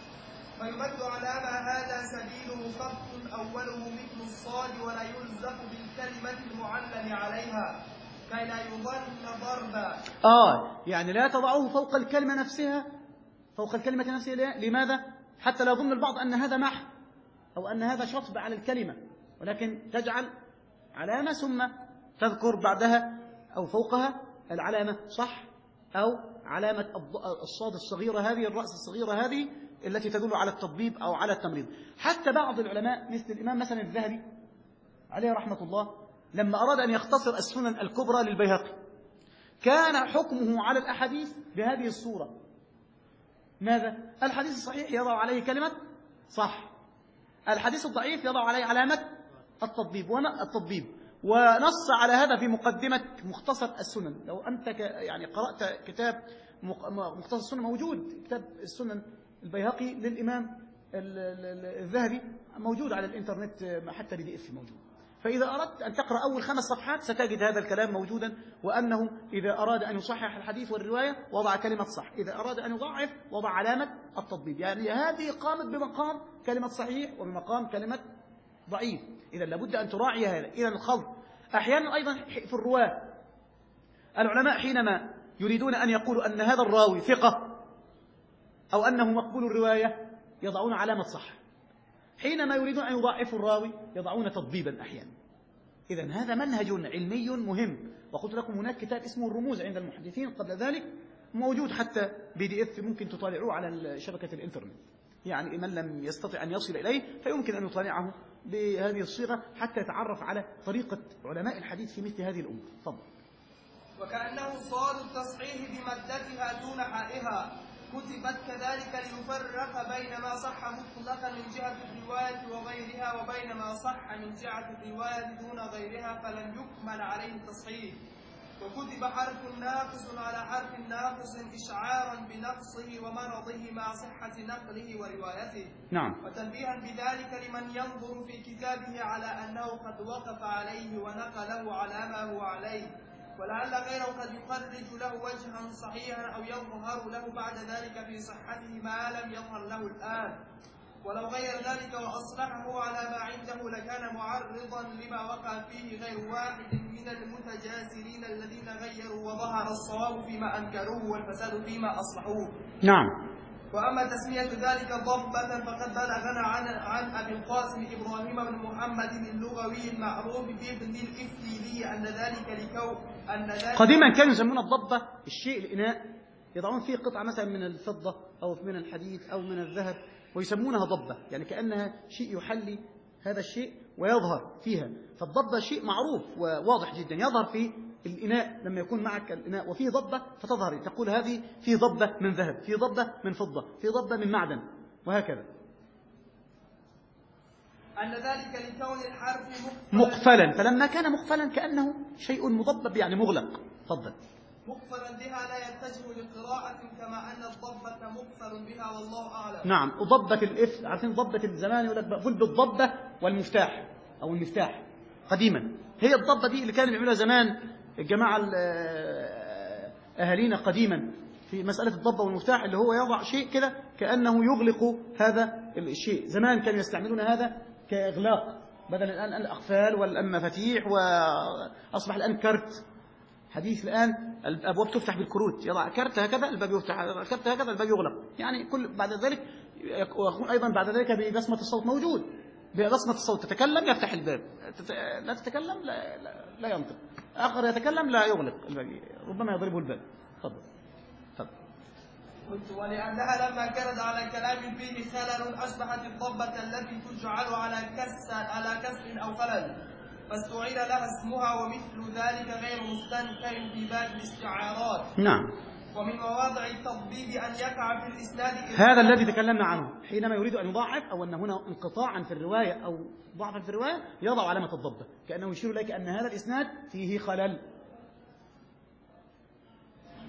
Speaker 2: فيمد على ما هذا سبيله خط أوله مثل الصاد ولا يلزق بالكلمة المعلم عليها كي لا يظن ضربا.
Speaker 1: آه يعني لا تضعه فوق الكلمة نفسها، فوق الكلمة نفسها. لماذا؟ حتى لا يظن البعض أن هذا محو أو أن هذا شطب على الكلمة، ولكن تجعل علامة ثم تذكر بعدها أو فوقها العلامة صح، أو علامة الصاد الصغيرة هذه، الرأس الصغيرة هذه التي تدل على التطبيب أو على التمريض. حتى بعض العلماء مثل الإمام مثلا الذهبي عليه رحمة الله لما أراد أن يختصر السنن الكبرى للبيهقي كان حكمه على الأحاديث بهذه الصورة. ماذا؟ الحديث الصحيح يضع عليه كلمة صح، الحديث الضعيف يضع عليه علامة التطبيب التطبيب ونص على هذا في مقدمة مختصر السنن. لو أنت يعني قرأت كتاب مختصر السنن، موجود كتاب السنن البيهقي للإمام الذهبي موجود على الإنترنت، حتى بي دي اف موجود. فإذا أردت أن تقرأ أول خمس صفحات ستجد هذا الكلام موجودا، وأنه إذا أراد أن يصحح الحديث والرواية وضع كلمة صح، إذا أراد أن يضعف وضع علامة التطبيب. يعني هذه قامت بمقام كلمة صحيح وبمقام كلمة ضعيف. إذا لابد أن تراعي هذا. إذا الخلط أحيانا أيضا في الرواة، العلماء حينما يريدون أن يقولوا أن هذا الراوي ثقة أو أنه مقبول الرواية يضعون علامة صح، حينما يريدون أن يضعفوا الراوي يضعون تطبيبا أحيانا. إذن هذا منهج علمي مهم. وقلت لكم هناك كتاب اسمه الرموز عند المحدثين قبل ذلك، موجود حتى بي دي اف، ممكن تطالعوه على شبكة الإنترنت. يعني من لم يستطع أن يصل إليه فيمكن أن يطالعه بهذه الصيغة حتى يتعرف على طريقة علماء الحديث في مثل هذه الأمور. تفضل.
Speaker 2: وكأنه صاد التصحيح بمدتها دون حائها كتبت كذلك ليفرق بين ما صح مطلقا من جهة الرواية وغيرها وبين ما صح من جهة الرواية دون غيرها فلم يكمل عليه التصحيح. وكتب حرف ناقص على حرف ناقص إشعارا بنقصه ومرضه مع صحة نقله وروايته.
Speaker 1: نعم.
Speaker 2: وتنبيها بذلك لمن ينظر في كتابه على أنه قد وقف عليه ونقله على ما هو عليه، ولعل غيره قد يخرج له وجها صحيحا أو يظهر له بعد ذلك في صحته ما لم يظهر له الآن. ولو غير ذلك وأصلحه على ما عنده لكان معرضا لما وقع فيه غير واحد من المتجاسرين الذين غيروا وظهر الصواب فيما أنكروه والفساد فيما أصلحوه.
Speaker 1: نعم.
Speaker 2: وأما تسمية ذلك ضبة فقد بلغنا عن عن أبي القاسم إبراهيم بن محمد اللغوي المعروف بابن الإفليلي أن ذلك لكو أن ذلك
Speaker 1: قديما كانوا يسمون الضبة الشيء الإناء يضعون فيه قطعة مثلا من الفضة أو من الحديد أو من الذهب ويسمونها ضبة، يعني كأنها شيء يحلي هذا الشيء ويظهر فيها. فالضبة شيء معروف وواضح جدا يظهر في الإناء لما يكون معك الإناء وفيه ضبة فتظهر، تقول هذه في ضبة من ذهب، في ضبة من فضة، في ضبة من معدن، وهكذا.
Speaker 2: أن ذلك لكون الحرف
Speaker 1: مقفلا، فلما كان مقفلا كأنه شيء مضبب يعني مغلق. تفضل.
Speaker 2: مقفلا بها لا يتجه لقراءة كما أن الضبة مقفل بها والله أعلم.
Speaker 1: نعم. وضبة الإف، عارفين ضبة الزمان يقول لك مقفول بالضبة والمفتاح أو المفتاح قديما، هي الضبة دي اللي كانوا يعملوها زمان الجماعة أهالينا قديما في مسألة الضبة والمفتاح، اللي هو يضع شيء كده كأنه يغلق هذا الشيء. زمان كانوا يستعملون هذا كإغلاق بدل الآن الأقفال والآن مفاتيح، وأصبح الآن كرت حديث. الآن الأبواب تفتح بالكروت، يضع كرت هكذا الباب يفتح، كرت هكذا الباب يغلق. يعني كل بعد ذلك ويكون أيضا بعد ذلك ببصمة الصوت موجود، ببصمة الصوت تتكلم يفتح الباب، لا تتكلم لا, لا, لا ينطق، آخر يتكلم لا يغلق الباب، ربما يضربه الباب. تفضل. تفضل.
Speaker 2: ولأنها لما كانت على كلام فيه خلل أشبهت الضبة التي تجعل على كسر على كسر أو خلل فاستعير لها اسمها، ومثل ذلك غير مستنكر في باب الاستعارات.
Speaker 1: نعم.
Speaker 2: ومن مواضع التضبيب أن يقع في الإسناد
Speaker 1: هذا الذي تكلمنا عنه حينما يريد أن يضاعف أو أن هنا انقطاعا في الرواية أو ضعفا في الرواية يضع علامة الضبة كأنه يشير إليك أن هذا الإسناد فيه خلل.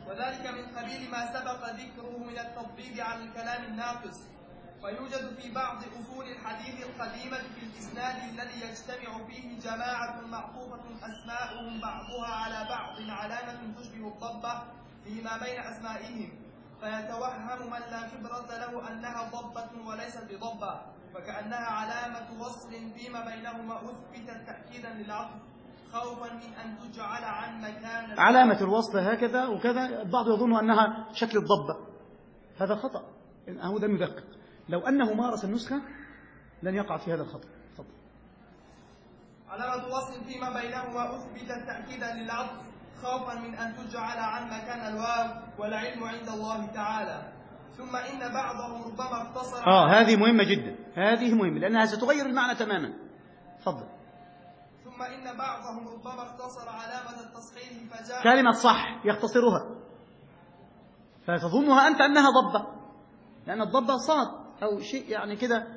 Speaker 2: وذلك من قبيل ما سبق ذكره من التطبيق على الكلام الناقص. ويوجد في بعض أصول الحديث القديمة في الإسناد الذي يجتمع فيه جماعة معطوفة أسماؤهم بعضها على بعض علامة تشبه الضبة فيما بين أسمائهم، فيتوهم من لا خبرة له أنها ضبة وليست بضبة، فكأنها علامة وصل فيما بينهما أثبتت تأكيدا للعطف خوفا من أن تجعل عن مكان
Speaker 1: علامة الوصل هكذا وكذا. البعض يظن أنها شكل الضبة، هذا خطأ، هو ده المدقق. لو أنه مارس النسخة لن يقع في هذا الخطأ. فضل.
Speaker 2: علامة وصل فيما بينهما أثبتت تأكيدا للعطف خوفا من أن تجعل عن مكان الواو، والعلم عند الله تعالى. ثم إن بعضهم ربما اقتصر
Speaker 1: آه هذه مهمة جدا، هذه مهمة لأنها ستغير المعنى تماما. فضل.
Speaker 2: ثم إن بعضهم ربما اقتصر علامة التصحيح فجاء
Speaker 1: كلمة صح يختصرها، فتظنها أنت أنها ضبة، لأن الضبة صاد أو شيء يعني كده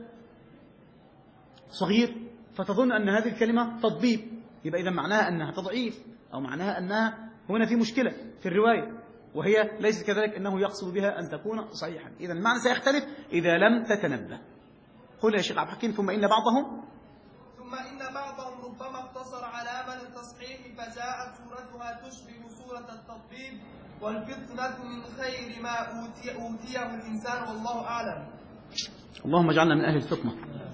Speaker 1: صغير، فتظن أن هذه الكلمة تضبيب، يبقى إذا معناها أنها تضعيف، أو معناها أنها هنا في مشكلة في الرواية، وهي ليست كذلك، أنه يقصد بها أن تكون صحيحا. إذا المعنى سيختلف إذا لم تتنبه. قل يا شيخ عبد الحكيم. ثم إن بعضهم
Speaker 2: ثم إن بعضهم ربما اقتصر علامة التصحيح فجاءت صورتها تشبه صورة التطبيب، والفطنة من خير ما أوتي أوتيه الإنسان والله أعلم.
Speaker 1: اللهم اجعلنا من أهل الفطنة.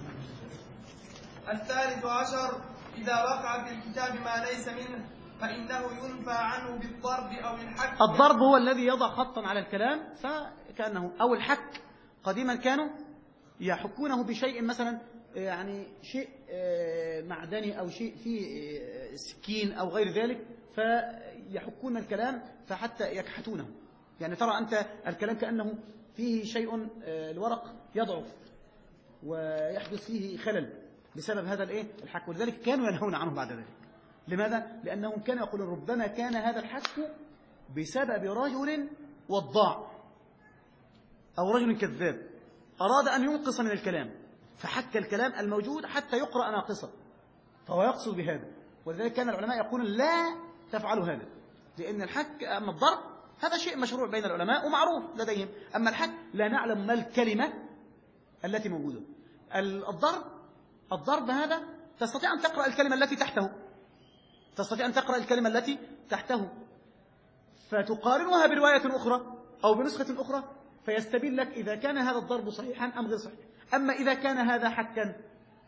Speaker 2: الثالث عشر: إذا وقع في الكتاب ما ليس منه فإنه ينفى عنه بالضرب أو الحك.
Speaker 1: الضرب هو الذي يضع خطا على الكلام فكأنه، أو الحك. قديما كانوا يحكونه بشيء مثلا، يعني شيء معدني أو شيء فيه سكين أو غير ذلك، فيحكون الكلام فحتى يكحتونه. يعني ترى أنت الكلام كأنه فيه شيء، الورق يضعف ويحدث فيه خلل بسبب هذا الايه الحك، ولذلك كانوا ينهون عنه بعد ذلك. لماذا؟ لأنهم كانوا يقولون ربما كان هذا الحك بسبب رجل وضاع أو رجل كذاب أراد أن ينقص من الكلام فحك الكلام الموجود حتى يقرأ ناقصا، فهو يقصد بهذا. ولذلك كان العلماء يقولون لا تفعلوا هذا، لأن الحك، أما الضرب هذا شيء مشروع بين العلماء ومعروف لديهم، أما الحك لا نعلم ما الكلمة التي موجودة. الضرب الضرب هذا تستطيع أن تقرأ الكلمة التي تحته، تستطيع أن تقرأ الكلمة التي تحته فتقارنها برواية أخرى أو بنسخة أخرى، فيستبين لك إذا كان هذا الضرب صحيحا أم غير صحيح. أما إذا كان هذا حكا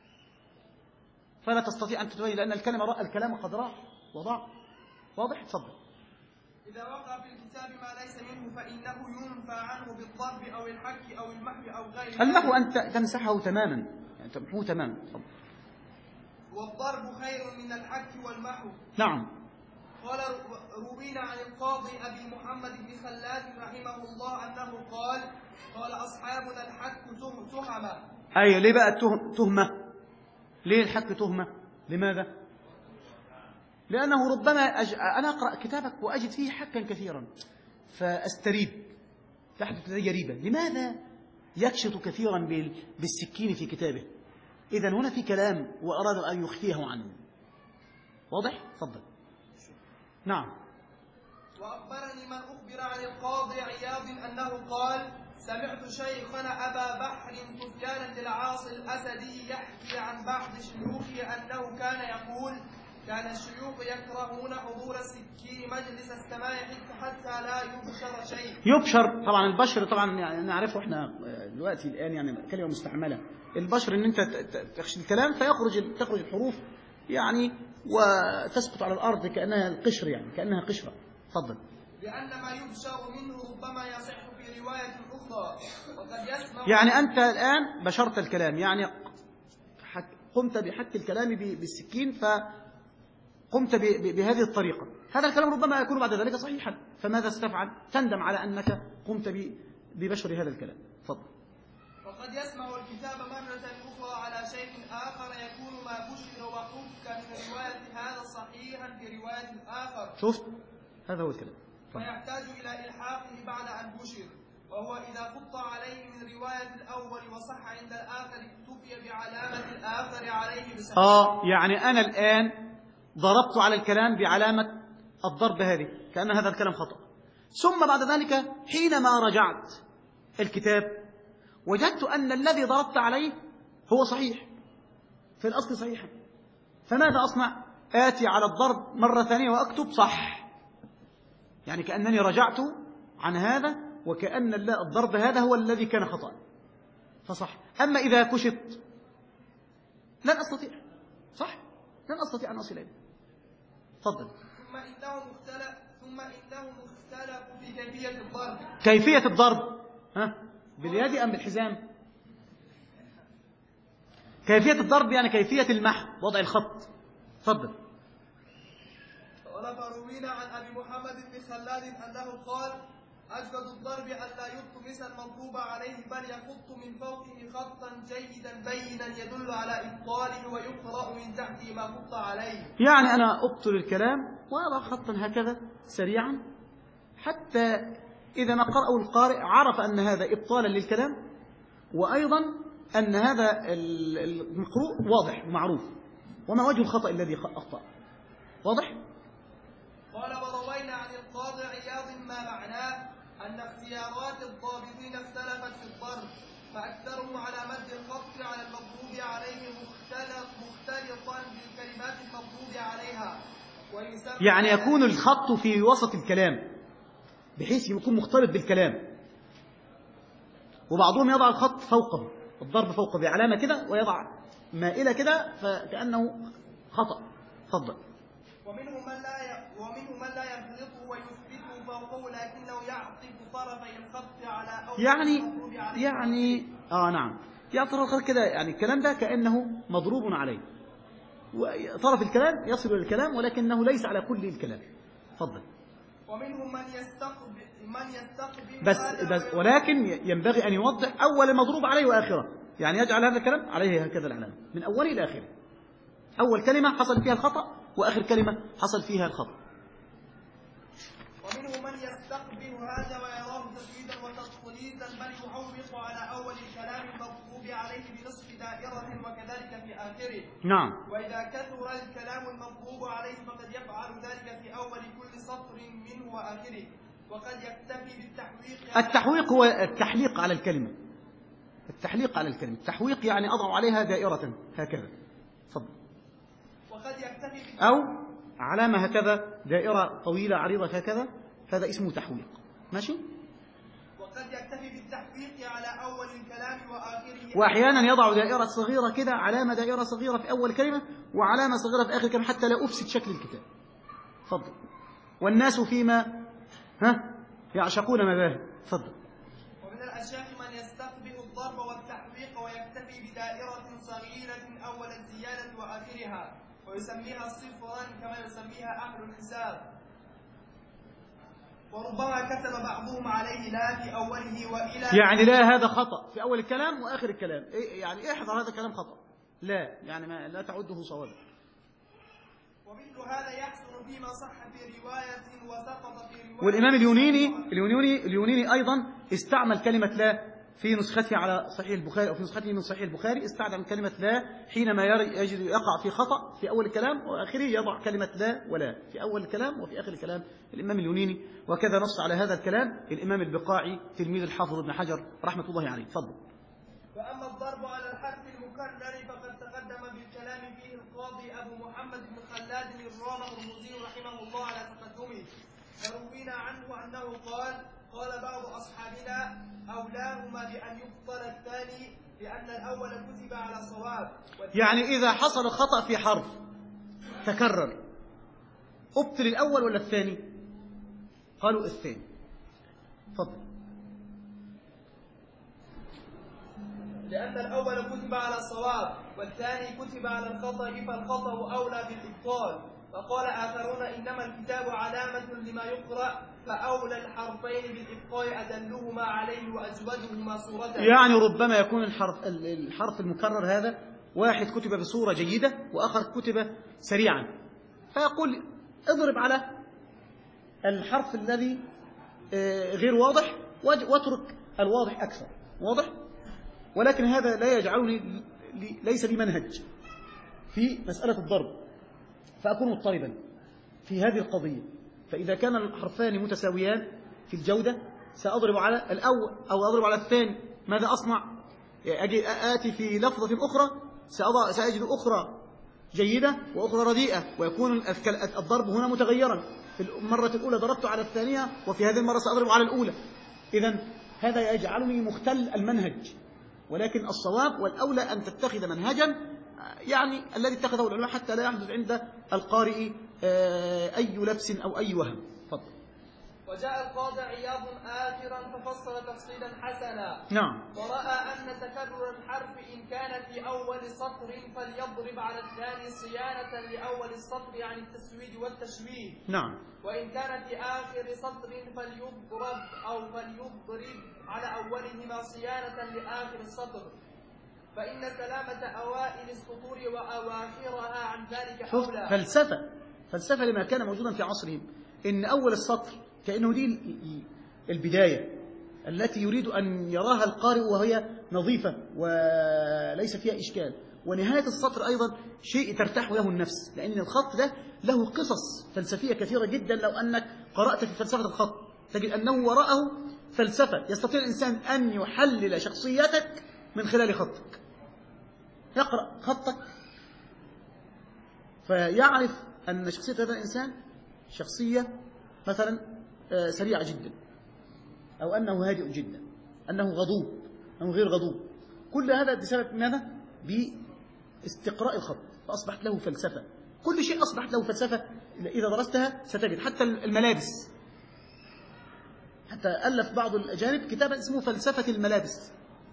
Speaker 1: فلا تستطيع أن تتبين، لأن الكلمة رأى الكلام قد راح وضاع. واضح؟ تفضل.
Speaker 2: إذا وقع في الكتاب ما ليس منه فإنه ينفى عنه بالضرب أو الحك أو المحو أو غيره.
Speaker 1: المحو أنت تمسحه تماما، يعني تمحوه تماما. تفضل.
Speaker 2: والضرب خير من الحك والمحو.
Speaker 1: نعم.
Speaker 2: قال روينا عن القاضي أبي محمد بن خلاد رحمه الله أنه قال قال أصحابنا الحك تهمة.
Speaker 1: أي ليه بقى تهمة؟ ليه الحك تهمة؟ لماذا؟ لأنه ربما أج... أنا أقرأ كتابك وأجد فيه حكا كثيرا فأستريب، تحدث لدي ريبة. لماذا يكشط كثيرا بال... بالسكين في كتابه؟ إذن هنا في كلام وأراد أن يخفيه عنه. واضح؟ تفضل. نعم.
Speaker 2: وأخبرني من أخبر عن القاضي عياض أنه قال سمعت شيخنا أبا بحر سفيان العاص الأسدي يحكي عن بعض شيوخه أنه كان يقول كان الشيوخ يكرهون حضور السكين مجلس السماع حتى لا يبشر شيء.
Speaker 1: يبشر طبعا، البشر طبعا يعني نعرفه احنا دلوقتي الآن، يعني كلمة مستعملة. البشر ان انت تخشي الكلام فيخرج تخرج الحروف يعني وتسقط على الأرض كأنها القشر، يعني كأنها قشرة. تفضل.
Speaker 2: لأن ما يبشر منه ربما يصح في رواية أخرى وقد يسمع.
Speaker 1: يعني أنت الآن بشرت الكلام، يعني قمت بحك الكلام بالسكين فقمت بهذه الطريقة، هذا الكلام ربما يكون بعد ذلك صحيحا، فماذا ستفعل؟ تندم على أنك قمت ببشر هذا الكلام. تفضل.
Speaker 2: وقد يسمع الكتاب مرة أخرى على شيء آخر يكون ما بشر وحك من رواية هذا صحيحا في رواية آخر.
Speaker 1: شفت؟ هذا هو الكلام.
Speaker 2: فيحتاج إلى إلحاقه بعد أن بشر، وهو إذا قط عليه من رواية الأول وصح عند الآخر اكتفي بعلامة الآخر عليه بصحيح.
Speaker 1: آه يعني أنا الآن ضربت على الكلام بعلامة الضرب هذه كأن هذا الكلام خطأ، ثم بعد ذلك حينما رجعت الكتاب وجدت أن الذي ضربت عليه هو صحيح في الأصل صحيحا، فماذا أصنع؟ آتي على الضرب مرة ثانية وأكتب صح، يعني كأنني رجعت عن هذا وكأن الضرب هذا هو الذي كان خطأ فصح. أما إذا كشط لن أستطيع، صح؟ لن أستطيع أن أصل إليه. تفضل.
Speaker 2: ثم إنهم اختلف ثم إنهم اختلفوا في كيفية الضرب.
Speaker 1: كيفية الضرب ها؟ باليد أم بالحزام؟ كيفية الضرب يعني كيفية المحو، وضع الخط. تفضل.
Speaker 2: قال فروينا عن أبي محمد بن خلاد أنه قال أجود الضرب ألا يطمس المضروب عليه بل يخط من فوقه خطا جيدا بينا يدل على إبطاله ويقرأ من تحته ما خط عليه. يعني
Speaker 1: أنا أبطل الكلام وأضع خطا هكذا سريعا حتى إذا ما قرأه القارئ عرف أن هذا إبطالا للكلام، وأيضا أن هذا المقروء واضح ومعروف وما وجه الخطأ الذي أخطأ. واضح؟
Speaker 2: قال وروينا عن القاضي عياض ما معناه أن اختيارات الضابطين اختلفت في الضرب، فأكثرهم على مد الخط على المضروب عليه مختلط مختلطا بالكلمات المضروب عليها،
Speaker 1: يعني يكون الخط في وسط الكلام بحيث يكون مختلط بالكلام، وبعضهم يضع الخط فوقه، الضرب فوقه بعلامة كده ويضع مائلة كده فكأنه خطأ. تفضل.
Speaker 2: ومنهم من لا ي... ومنهم من لا يخلطه ويثبته فوقه لكنه يعطف طرفي الخط على أول
Speaker 1: يعني يعني اه نعم يعطف الخط كده، يعني الكلام ده كأنه مضروب عليه، وطرف الكلام يصل إلى الكلام ولكنه ليس على كل الكلام. تفضل.
Speaker 2: ومنهم من يستقبل من يستقبل
Speaker 1: بس, بس ولكن ينبغي أن يوضح أول المضروب عليه وآخره، يعني يجعل هذا الكلام عليه هكذا العلامة من أوله إلى آخره، أول كلمة حصل فيها الخطأ وآخر كلمة حصل فيها الخطأ.
Speaker 2: ومنهم من يستقبل هذا ويراه تسويدا وتطليزا بل يحوط على أول الكلام المضروب عليه بنصف دائرة وكذلك في آخره.
Speaker 1: نعم.
Speaker 2: وإذا كثر الكلام المضروب عليه فقد يفعل ذلك في أول كل سطر منه وآخره، وقد يكتفي بالتحويق.
Speaker 1: التحويق هو التحليق على الكلمة، التحليق على الكلمة، التحويق يعني أضع عليها دائرة هكذا. تفضل.
Speaker 2: وقد يكتفي
Speaker 1: أو علامة هكذا دائرة طويلة عريضة هكذا، هذا اسمه تحويق. ماشي.
Speaker 2: وقد يكتفي بالتحويق على أول الكلام وآخره،
Speaker 1: وأحيانا يضع دائرة صغيرة كده، علامة دائرة صغيرة في أول كلمة وعلامة صغيرة في آخر كلمة حتى لا أفسد شكل الكتاب. تفضل. والناس فيما ها يعشقون مذاهب. تفضل.
Speaker 2: ومن الأشياخ من يستقبل الضرب والتحويق ويكتفي بدائرة صغيرة أول الزيادة وآخرها ويسميها صفرا كما يسميها أهل الحساب. وربما كتب بعضهم عليه لا في أوله وإلى،
Speaker 1: يعني لا هذا خطأ في أول الكلام وآخر الكلام، إيه يعني احذر هذا الكلام خطأ، لا يعني ما لا تعده صوابا.
Speaker 2: ومثل هذا يحصل فيما صح في رواية وسقط في رواية.
Speaker 1: والإمام اليونيني اليونيني اليونيني أيضا استعمل كلمة لا في نسخته على صحيح البخاري أو في نسخته من صحيح البخاري، استعمل كلمة لا حينما يجد يقع في خطأ في أول الكلام وآخره يضع كلمة لا ولا في أول الكلام وفي آخر الكلام. الإمام اليونيني وكذا نص على هذا الكلام الإمام البقاعي تلميذ الحافظ ابن حجر رحمة الله عليه. تفضل.
Speaker 2: فأما الضرب على الحرف المكرر فقد تقدم بالكلام فيه القاضي أبو محمد بن خلاد الرامي رحمه الله على تقدمه، فروينا عنه أنه قال قال بعض أصحابنا أولاهما بأن يبطل الثاني لأن الأول كتب على صواب.
Speaker 1: يعني إذا حصل خطأ في حرف تكرر أبطل الأول ولا الثاني؟ قالوا الثاني. تفضل.
Speaker 2: لأن الأول كتب على الصواب والثاني كتب على الخطأ فالخطأ أولى بالإبطال. فقال آخرون إنما الكتاب علامة لما يقرأ فأولى الحرفين بالإبقاء أدلهما عليه وأجودهما صورة. يعني
Speaker 1: ربما يكون الحرف الحرف المكرر هذا واحد كتب بصورة جيدة وآخر كتب سريعا، فيقول اضرب على الحرف الذي غير واضح واترك الواضح أكثر. واضح؟ ولكن هذا لا يجعلني ليس لي منهج في مسألة الضرب فأكون مضطربا في هذه القضية. فإذا كان الحرفان متساويان في الجودة سأضرب على الأول أو أضرب على الثاني. ماذا أصنع؟ أجي آتي في لفظة أخرى سأضع سأجد أخرى جيدة وأخرى رديئة، ويكون الضرب هنا متغيرا. في المرة الأولى ضربت على الثانية، وفي هذه المرة سأضرب على الأولى. إذن هذا يجعلني مختل المنهج، ولكن الصواب والأولى أن تتخذ منهجا يعني الذي اتخذه العلماء حتى لا يحدث عند القارئ أي لبس أو أي وهم. فضل.
Speaker 2: وجاء القاضي عياض آخرا ففصل تفصيلا حسنا.
Speaker 1: نعم.
Speaker 2: ورأى أن تكرر الحرف إن كان في أول سطر فليضرب على الثاني صيانة لأول السطر عن التسويد والتشويه.
Speaker 1: نعم.
Speaker 2: وإن كان في آخر سطر فليضرب أو فليضرب على أولهما صيانة لآخر السطر، فإن سلامة أوائل السطور وأواخرها عن ذلك أولى.
Speaker 1: فلسفة فلسفة لما كان موجودا في عصرهم، إن أول السطر كأنه دي البداية التي يريد أن يراها القارئ وهي نظيفة وليس فيها إشكال، ونهاية السطر أيضا شيء ترتاح له النفس، لأن الخط ده له قصص فلسفية كثيرة جدا. لو أنك قرأت في فلسفة الخط تجد أنه وراءه فلسفة. يستطيع الإنسان أن يحلل شخصيتك من خلال خطك. يقرأ خطك فيعرف أن شخصية هذا الإنسان شخصية مثلا سريعة جدا، أو أنه هادئ جدا، أنه غضوب، أنه غير غضوب. كل هذا بسبب ماذا؟ باستقراء الخط، فأصبحت له فلسفة. كل شيء أصبحت له فلسفة إذا درستها ستجد. حتى الملابس، حتى ألف بعض الأجانب كتابا اسمه فلسفة الملابس.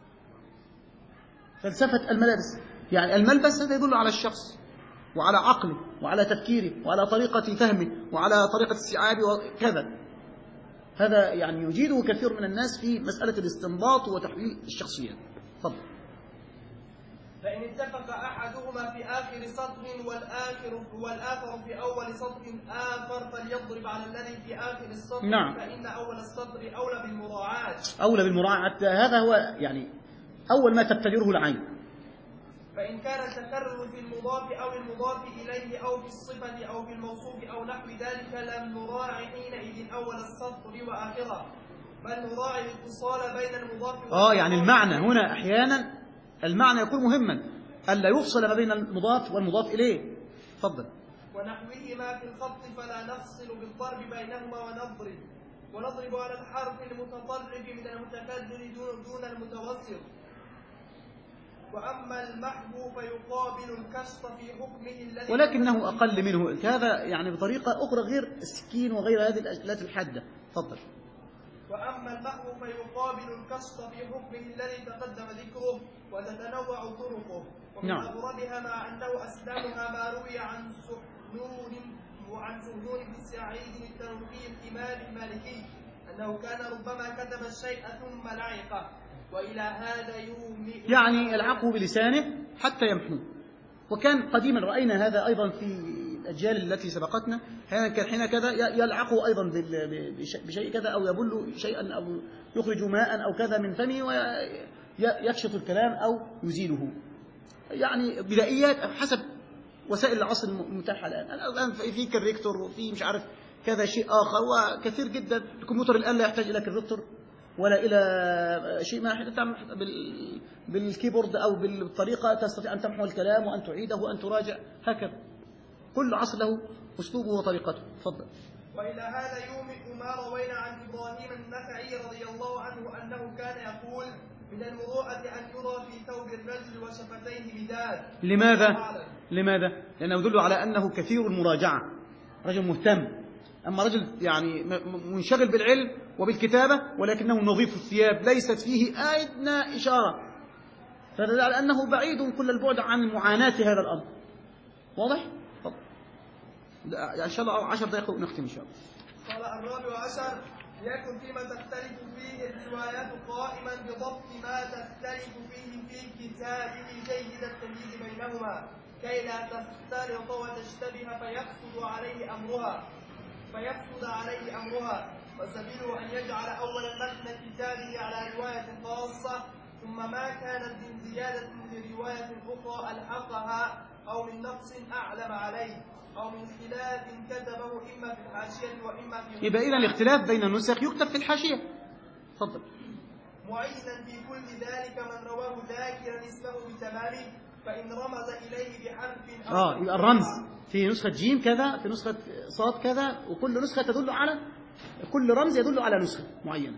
Speaker 1: فلسفة الملابس يعني الملبس هذا يدل على الشخص وعلى عقله وعلى تفكيره وعلى طريقة فهمه وعلى طريقة استيعابه وكذا. هذا يعني يجيده كثير من الناس في مسألة الاستنباط وتحليل الشخصيات. تفضل.
Speaker 2: فإن اتفق أحدهما في آخر سطر والآخر والآخر في أول سطر آخر فليضرب على الذي في آخر السطر.
Speaker 1: نعم.
Speaker 2: فإن أول السطر أولى بالمراعاة. أولى
Speaker 1: بالمراعاة، هذا هو يعني أول ما تبتدره العين.
Speaker 2: فإن كان التكرر في المضاف أو المضاف إليه أو في الصفة أو في الموصوف أو نحو ذلك لم نراعي حينئذ أول السطر وآخره، بل نراعي الاتصال بين المضاف والمضاف. آه
Speaker 1: يعني المعنى هنا أحيانا المعنى يكون مهما، ألا يفصل ما بين المضاف والمضاف إليه. تفضل.
Speaker 2: ونحوهما في الخط فلا نفصل بالضرب بينهما ونضرب ونضرب على الحرف المتطرف من المتكرر دون المتوسط. وأما المحو فيقابل الكشف في حكمه الذي
Speaker 1: ولكنه أقل منه، هذا يعني بطريقة أخرى غير السكين وغير هذه الآلات الحادة. تفضل.
Speaker 2: وأما المحو فيقابل الكشف في حكمه الذي تقدم ذكره وتتنوع طرقه. ومن
Speaker 1: نعم.
Speaker 2: أغربها مع أنه أسلمها ما روي عن سحنون وعن سهنون بن سعيد التنوخي الإمام المالكي أنه كان ربما كتب الشيء ثم لعقه، وإلى هذا يومئ
Speaker 1: يعني يلعقه بلسانه حتى يمحوه. وكان قديما رأينا هذا أيضا في الأجيال التي سبقتنا، حين كذا يلعقه أيضا بشيء كذا، أو يبل شيئا أو يخرج ماء أو كذا من فمه ويكشط الكلام أو يزيله. يعني بدائيات حسب وسائل العصر المتاحة الآن. الآن في كريكتور وفي مش عارف كذا شيء آخر، وكثير جدا. الكمبيوتر الآن لا يحتاج إلى كريكتور ولا إلى شيء ما، بالكيبورد أو بالطريقة تستطيع أن تمحو الكلام وأن تعيده وأن تراجع. هكذا كل عصر له أسلوبه وطريقته. تفضل.
Speaker 2: وإلى هذا يومئ ما روينا عن إبراهيم النخعي رضي الله عنه أنه كان يقول من المروءة أن يرى في ثوب الرجل وشفتيه بداد.
Speaker 1: لماذا؟ لماذا؟ لأنه يدل على أنه كثير المراجعة، رجل مهتم. أما رجل يعني منشغل بالعلم وبالكتابة ولكنه نظيف الثياب ليست فيه أدنى إشارة، فدل على أنه بعيد كل البعد عن معاناة هذا الأمر. واضح؟ طب. يعني إن شاء الله عشر دقائق ونختم إن شاء الله.
Speaker 2: قال الرابع عشر: يكن فيما تختلف فيه الروايات قائما بضبط ما تختلف فيه في كتابه جيد التمييز بينهما كي لا تختلط وتشتبه فيفسد عليه أمرها فيفسد عليه أمرها وسبيله أن يجعل أول متن كتابه على رواية خاصة، ثم ما كانت من زيادة لرواية أخرى ألحقها أو من نقص أعلم عليه أو من خلاف كتبه إما في الحاشية وإما في
Speaker 1: يبقى إذا الاختلاف بين النسخ يكتب في الحاشية. تفضل.
Speaker 2: معينا في كل ذلك من رواه ذاكرا اسمه بتمامه فإن رمز إليه بحرف أو
Speaker 1: آه يبقى الرمز في نسخة جيم كذا، في نسخة صاد كذا، وكل نسخة تدل على كل رمز يدل على نسخة معينة.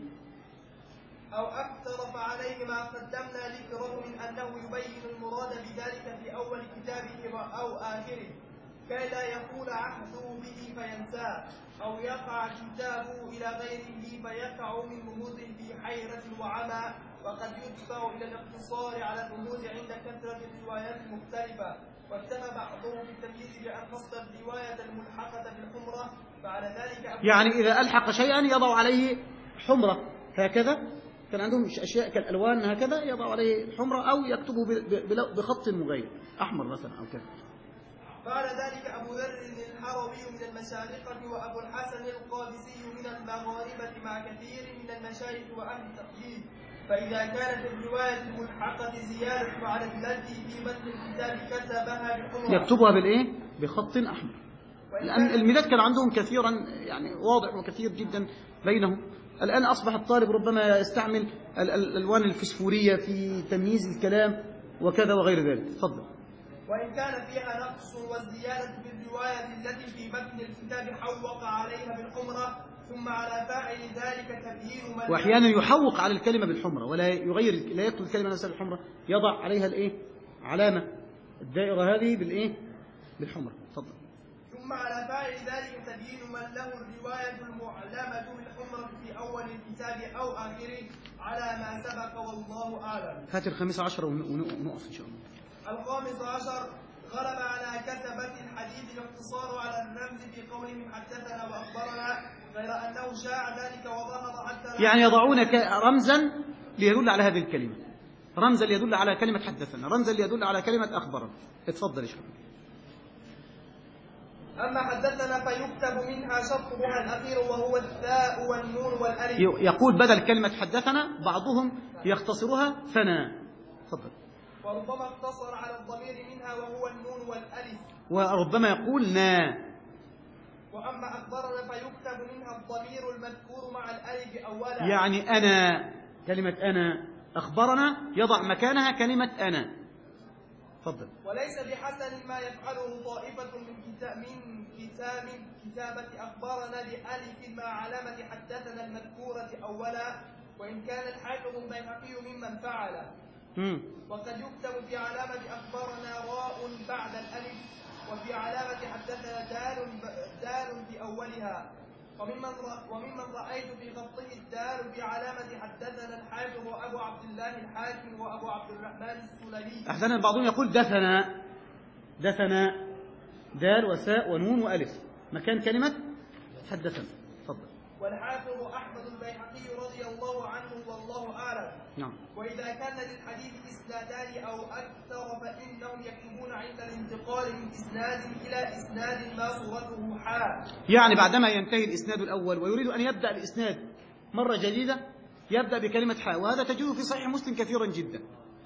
Speaker 2: أو أكثر فعليه ما قدمنا ذكره من أنه يبين المراد بذلك في أول كتابه أو آخره كي لا يقول عهده به فينساه أو يقع كتابه إلى غيره فيقع من رموزه في حيرة وعمى. وقد يدفع إلى الاقتصار على الرموز عند كثرة الروايات المختلفة. واكتفى بعضهم بالتمييز بأن نص الرواية الملحقة بالحمرة فعلى ذلك
Speaker 1: يعني إذا ألحق شيئا يضع عليه حمرة هكذا، كان عندهم أشياء كالألوان هكذا يضع عليه حمرة أو يكتبه بخط مغير أحمر مثلا أو كذا.
Speaker 2: قال ذلك أبو ذر الحروي من المشارقة وأبو الحسن القادسي من المغاربة مع كثير من المشايخ وأهل التقليد. فإذا كانت الرواية الملحقة زيادة فعلى التي في متن الكتاب كتبها بحمرة
Speaker 1: يكتبها بالإيه؟ بخط أحمر. لأن الميلاد كان عندهم كثيرا يعني واضح وكثير جدا بينهم. الآن أصبح الطالب ربما يستعمل الألوان الفسفورية في تمييز الكلام وكذا وغير ذلك. تفضل.
Speaker 2: وإن كان فيها نقص والزيادة في الرواية التي في متن الكتاب حوق عليها بالحمرة ثم على فاعل ذلك تبيين من
Speaker 1: وأحيانا يحوق على الكلمة بالحمرة ولا يغير، لا يكتب الكلمة نفسها بالحمرة، يضع عليها الإيه؟ علامة الدائرة هذه بالإيه؟ بالحمرة. تفضل.
Speaker 2: ثم على فاعل ذلك تبيين من له الرواية المعلمة بالحمرة في أول الكتاب أو آخره على ما سبق والله أعلم.
Speaker 1: هات الخامس عشر ونقف إن شاء الله.
Speaker 2: الخامس عشر غلب على كتبة الحديث الاقتصار على الرمز في قولهم حدثنا وأخبرنا غير أنه شاع ذلك وظهر حتى
Speaker 1: يعني يضعون رمزا ليدل على هذه الكلمة، رمزا ليدل على كلمة حدثنا، رمزا ليدل على كلمة أخبرنا. اتفضل يا شيخ.
Speaker 2: أما حدثنا فيكتب منها شطبها الأخير وهو الثاء والنون والألف.
Speaker 1: يقول بدل كلمة حدثنا بعضهم يختصرها ثنا. تفضل.
Speaker 2: وربما اقتصر على الضمير منها وهو النون والألف.
Speaker 1: وربما يقول نا.
Speaker 2: وأما أخبرنا فيكتب منها الضمير المذكور مع الألف أولا.
Speaker 1: يعني أنا، كلمة أنا. أخبرنا يضع مكانها كلمة أنا. تفضل.
Speaker 2: وليس بحسن ما يفعله طائفة من كتاب من كتاب كتابة أخبارنا بألف مع علامة حدثنا المذكورة أولا وإن كان الحافظ البيهقي ممن فعل.
Speaker 1: مم.
Speaker 2: وقد يكتب في علامة أخبارنا راء بعد الألف وفي علامة حدثنا دال دال في أولها وممن وممن رأيت في خطه الدال في علامة حدثنا الحافظ وأبو عبد الله الحاكم وأبو عبد الرحمن السلمي.
Speaker 1: أحسن. بعضهم يقول دثنا، دثنا دال وثاء ونون وألف مكان كلمة حدثنا. تفضل.
Speaker 2: والحافظ أحمد البيهقي رضي الله عنه والله أعلم.
Speaker 1: نعم.
Speaker 2: وإذا كان للحديث إسنادان أو أكثر فإنهم يكتبون عند الانتقال من إسناد إلى إسناد ما صورته حال. يعني
Speaker 1: بعدما ينتهي الإسناد الأول ويريد أن يبدأ الإسناد مرة جديدة يبدأ بكلمة حا، وهذا تجده في صحيح مسلم كثيرا جدا.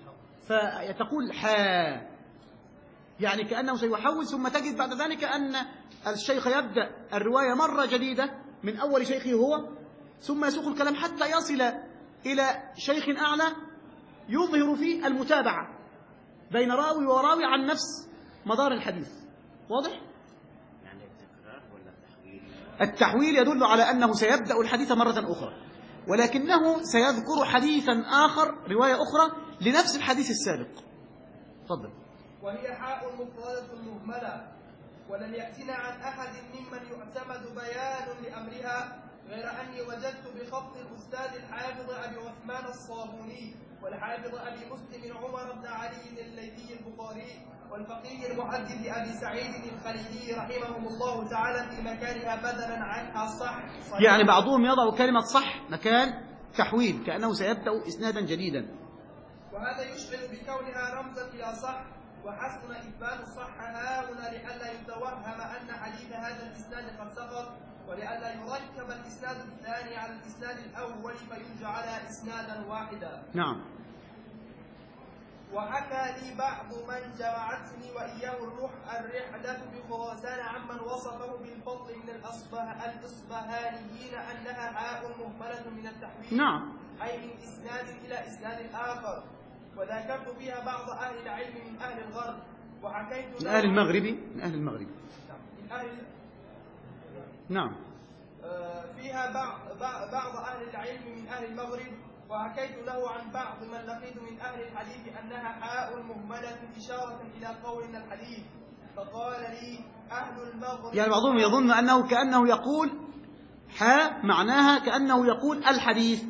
Speaker 1: فتقول حا يعني كأنه سيحول، ثم تجد بعد ذلك أن الشيخ يبدأ الرواية مرة جديدة من أول شيخه هو، ثم يسوق الكلام حتى يصل إلى شيخ أعلى يظهر فيه المتابعة بين راوي وراوي عن نفس مدار الحديث. واضح؟
Speaker 3: يعني التكرار ولا التحويل؟
Speaker 1: التحويل يدل على أنه سيبدأ الحديث مرة أخرى، ولكنه سيذكر حديثا آخر، رواية أخرى لنفس الحديث السابق. تفضل.
Speaker 2: وهي حاء مفردة مهملة ولم يأتنا عن أحد ممن يعتمد بيان لأمرها غير أني وجدت بخط الأستاذ الحافظ أبي عثمان الصابوني والحافظ أبي مسلم عمر بن علي الليثي البخاري والفقيه المحدث أبي سعيد الخليلي رحمهم الله تعالى في مكانها بدلا عنها صح, صح.
Speaker 1: يعني بعضهم يضع كلمة صح مكان تحويل كأنه سيبدأ إسنادا جديدا.
Speaker 2: وهذا يشعر بكونها رمزا إلى صح، وحسن إثبات الصح هاهنا لئلا يتوهم أن حديث هذا الإسناد قد سقط، ولئلا يركب الإسناد الثاني على الإسناد الأول فيجعل إسنادا واحدا.
Speaker 1: نعم.
Speaker 2: وحكى لي بعض من جمعتني وإياه الروح الرحلة بخراسان عمن وصفه بالفضل من الأصبه الإصبهانيين أنها حاء مهملة من التحويل.
Speaker 1: نعم.
Speaker 2: أي من إسناد إلى إسناد آخر. وذكرت فيها بعض أهل العلم من أهل الغرب وحكيت
Speaker 1: من أهل المغرب من أهل المغرب
Speaker 2: من أهل
Speaker 1: نعم
Speaker 2: فيها بعض بعض أهل العلم من أهل المغرب وحكيت له عن بعض من لقيت من أهل الحديث أنها حاء مهملة إشارة إلى قولنا الحديث. فقال لي أهل المغرب،
Speaker 1: يعني بعضهم يظن أنه كأنه يقول حاء معناها كأنه يقول الحديث،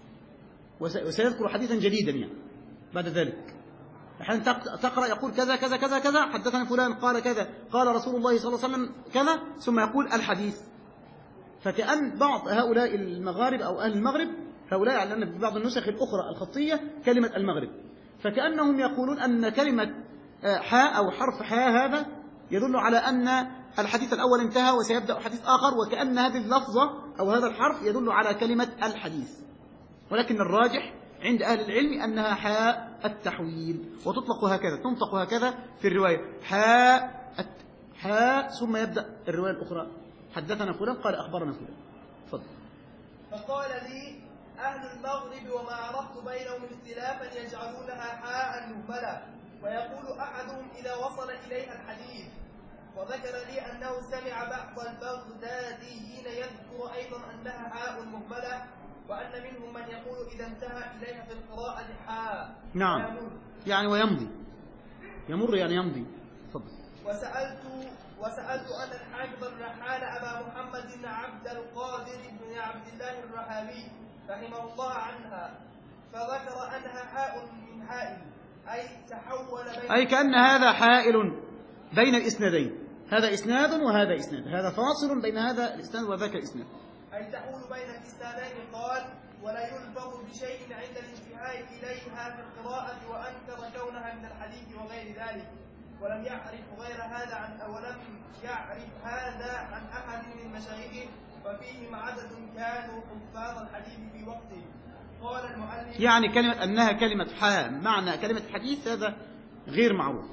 Speaker 1: وسيذكر حديثا جديدا يعني بعد ذلك. أحيانا تقرأ يقول كذا كذا كذا كذا حدثنا فلان قال كذا قال رسول الله صلى الله عليه وسلم كذا، ثم يقول الحديث. فكأن بعض هؤلاء المغارب أو أهل المغرب هؤلاء على أن في بعض النسخ الأخرى الخطية كلمة المغرب، فكأنهم يقولون أن كلمة حاء أو حرف حاء هذا يدل على أن الحديث الأول انتهى وسيبدأ حديث آخر، وكأن هذه اللفظة أو هذا الحرف يدل على كلمة الحديث. ولكن الراجح عند أهل العلم أنها حاء التحويل، وتطلق هكذا تنطق هكذا في الرواية حاء حاء ثم يبدأ الرواية الأخرى حدثنا فلان قال أخبرنا فلان. تفضل.
Speaker 2: فقال لي أهل المغرب وما عرفت بينهم اختلافا يجعلونها حاء مهملة، ويقول أحدهم إذا وصل إليها الحديث. وذكر لي أنه سمع بعض البغداديين يذكر أيضا أنها حاء مهملة، وأن منهم من يقول إذا انتهى إليها في القراءة حاء.
Speaker 1: نعم
Speaker 2: ويمر.
Speaker 1: يعني ويمضي، يمر يعني يمضي. تفضل.
Speaker 2: وسألت وسألت أن الحافظ الرحال أبا محمد بن عبد القادر بن عبد الله الرحابي رحمه الله عنها، فذكر أنها حاء من حائل، أي تحول بين
Speaker 1: أي كأن هذا حائل بين الإسنادين، هذا إسناد وهذا إسناد، هذا فاصل بين هذا الإسناد وذاك الإسناد،
Speaker 2: أي تحول بين الإسنادين. قال ولا يلفظ بشيء عند الانتهاء إليها في القراءة، وأنكر كونها من الحديث وغير ذلك، ولم يعرف غير هذا عن ولم يعرف هذا عن أحد من مشايخه، وفيهم عدد كانوا حفاظ الحديث في وقته. قال المؤلف
Speaker 1: يعني كلمة أنها كلمة حاء معنى كلمة حديث هذا غير معروف.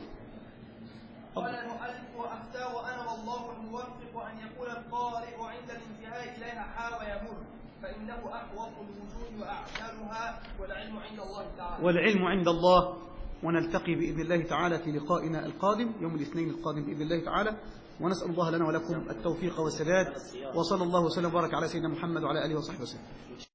Speaker 2: قال المؤلف وأختار أنا والله الموفق أن يقول القارئ عند الانتهاء إليها حاء ويمر، فإنه أحوط الوجوه وأعجلها، والعلم عند الله تعالى.
Speaker 1: والعلم عند الله. ونلتقي بإذن الله تعالى في لقائنا القادم يوم الاثنين القادم بإذن الله تعالى، ونسأل الله لنا ولكم التوفيق والسداد، وصلى الله وسلم وبارك على سيدنا محمد وعلى آله وصحبه وسلم.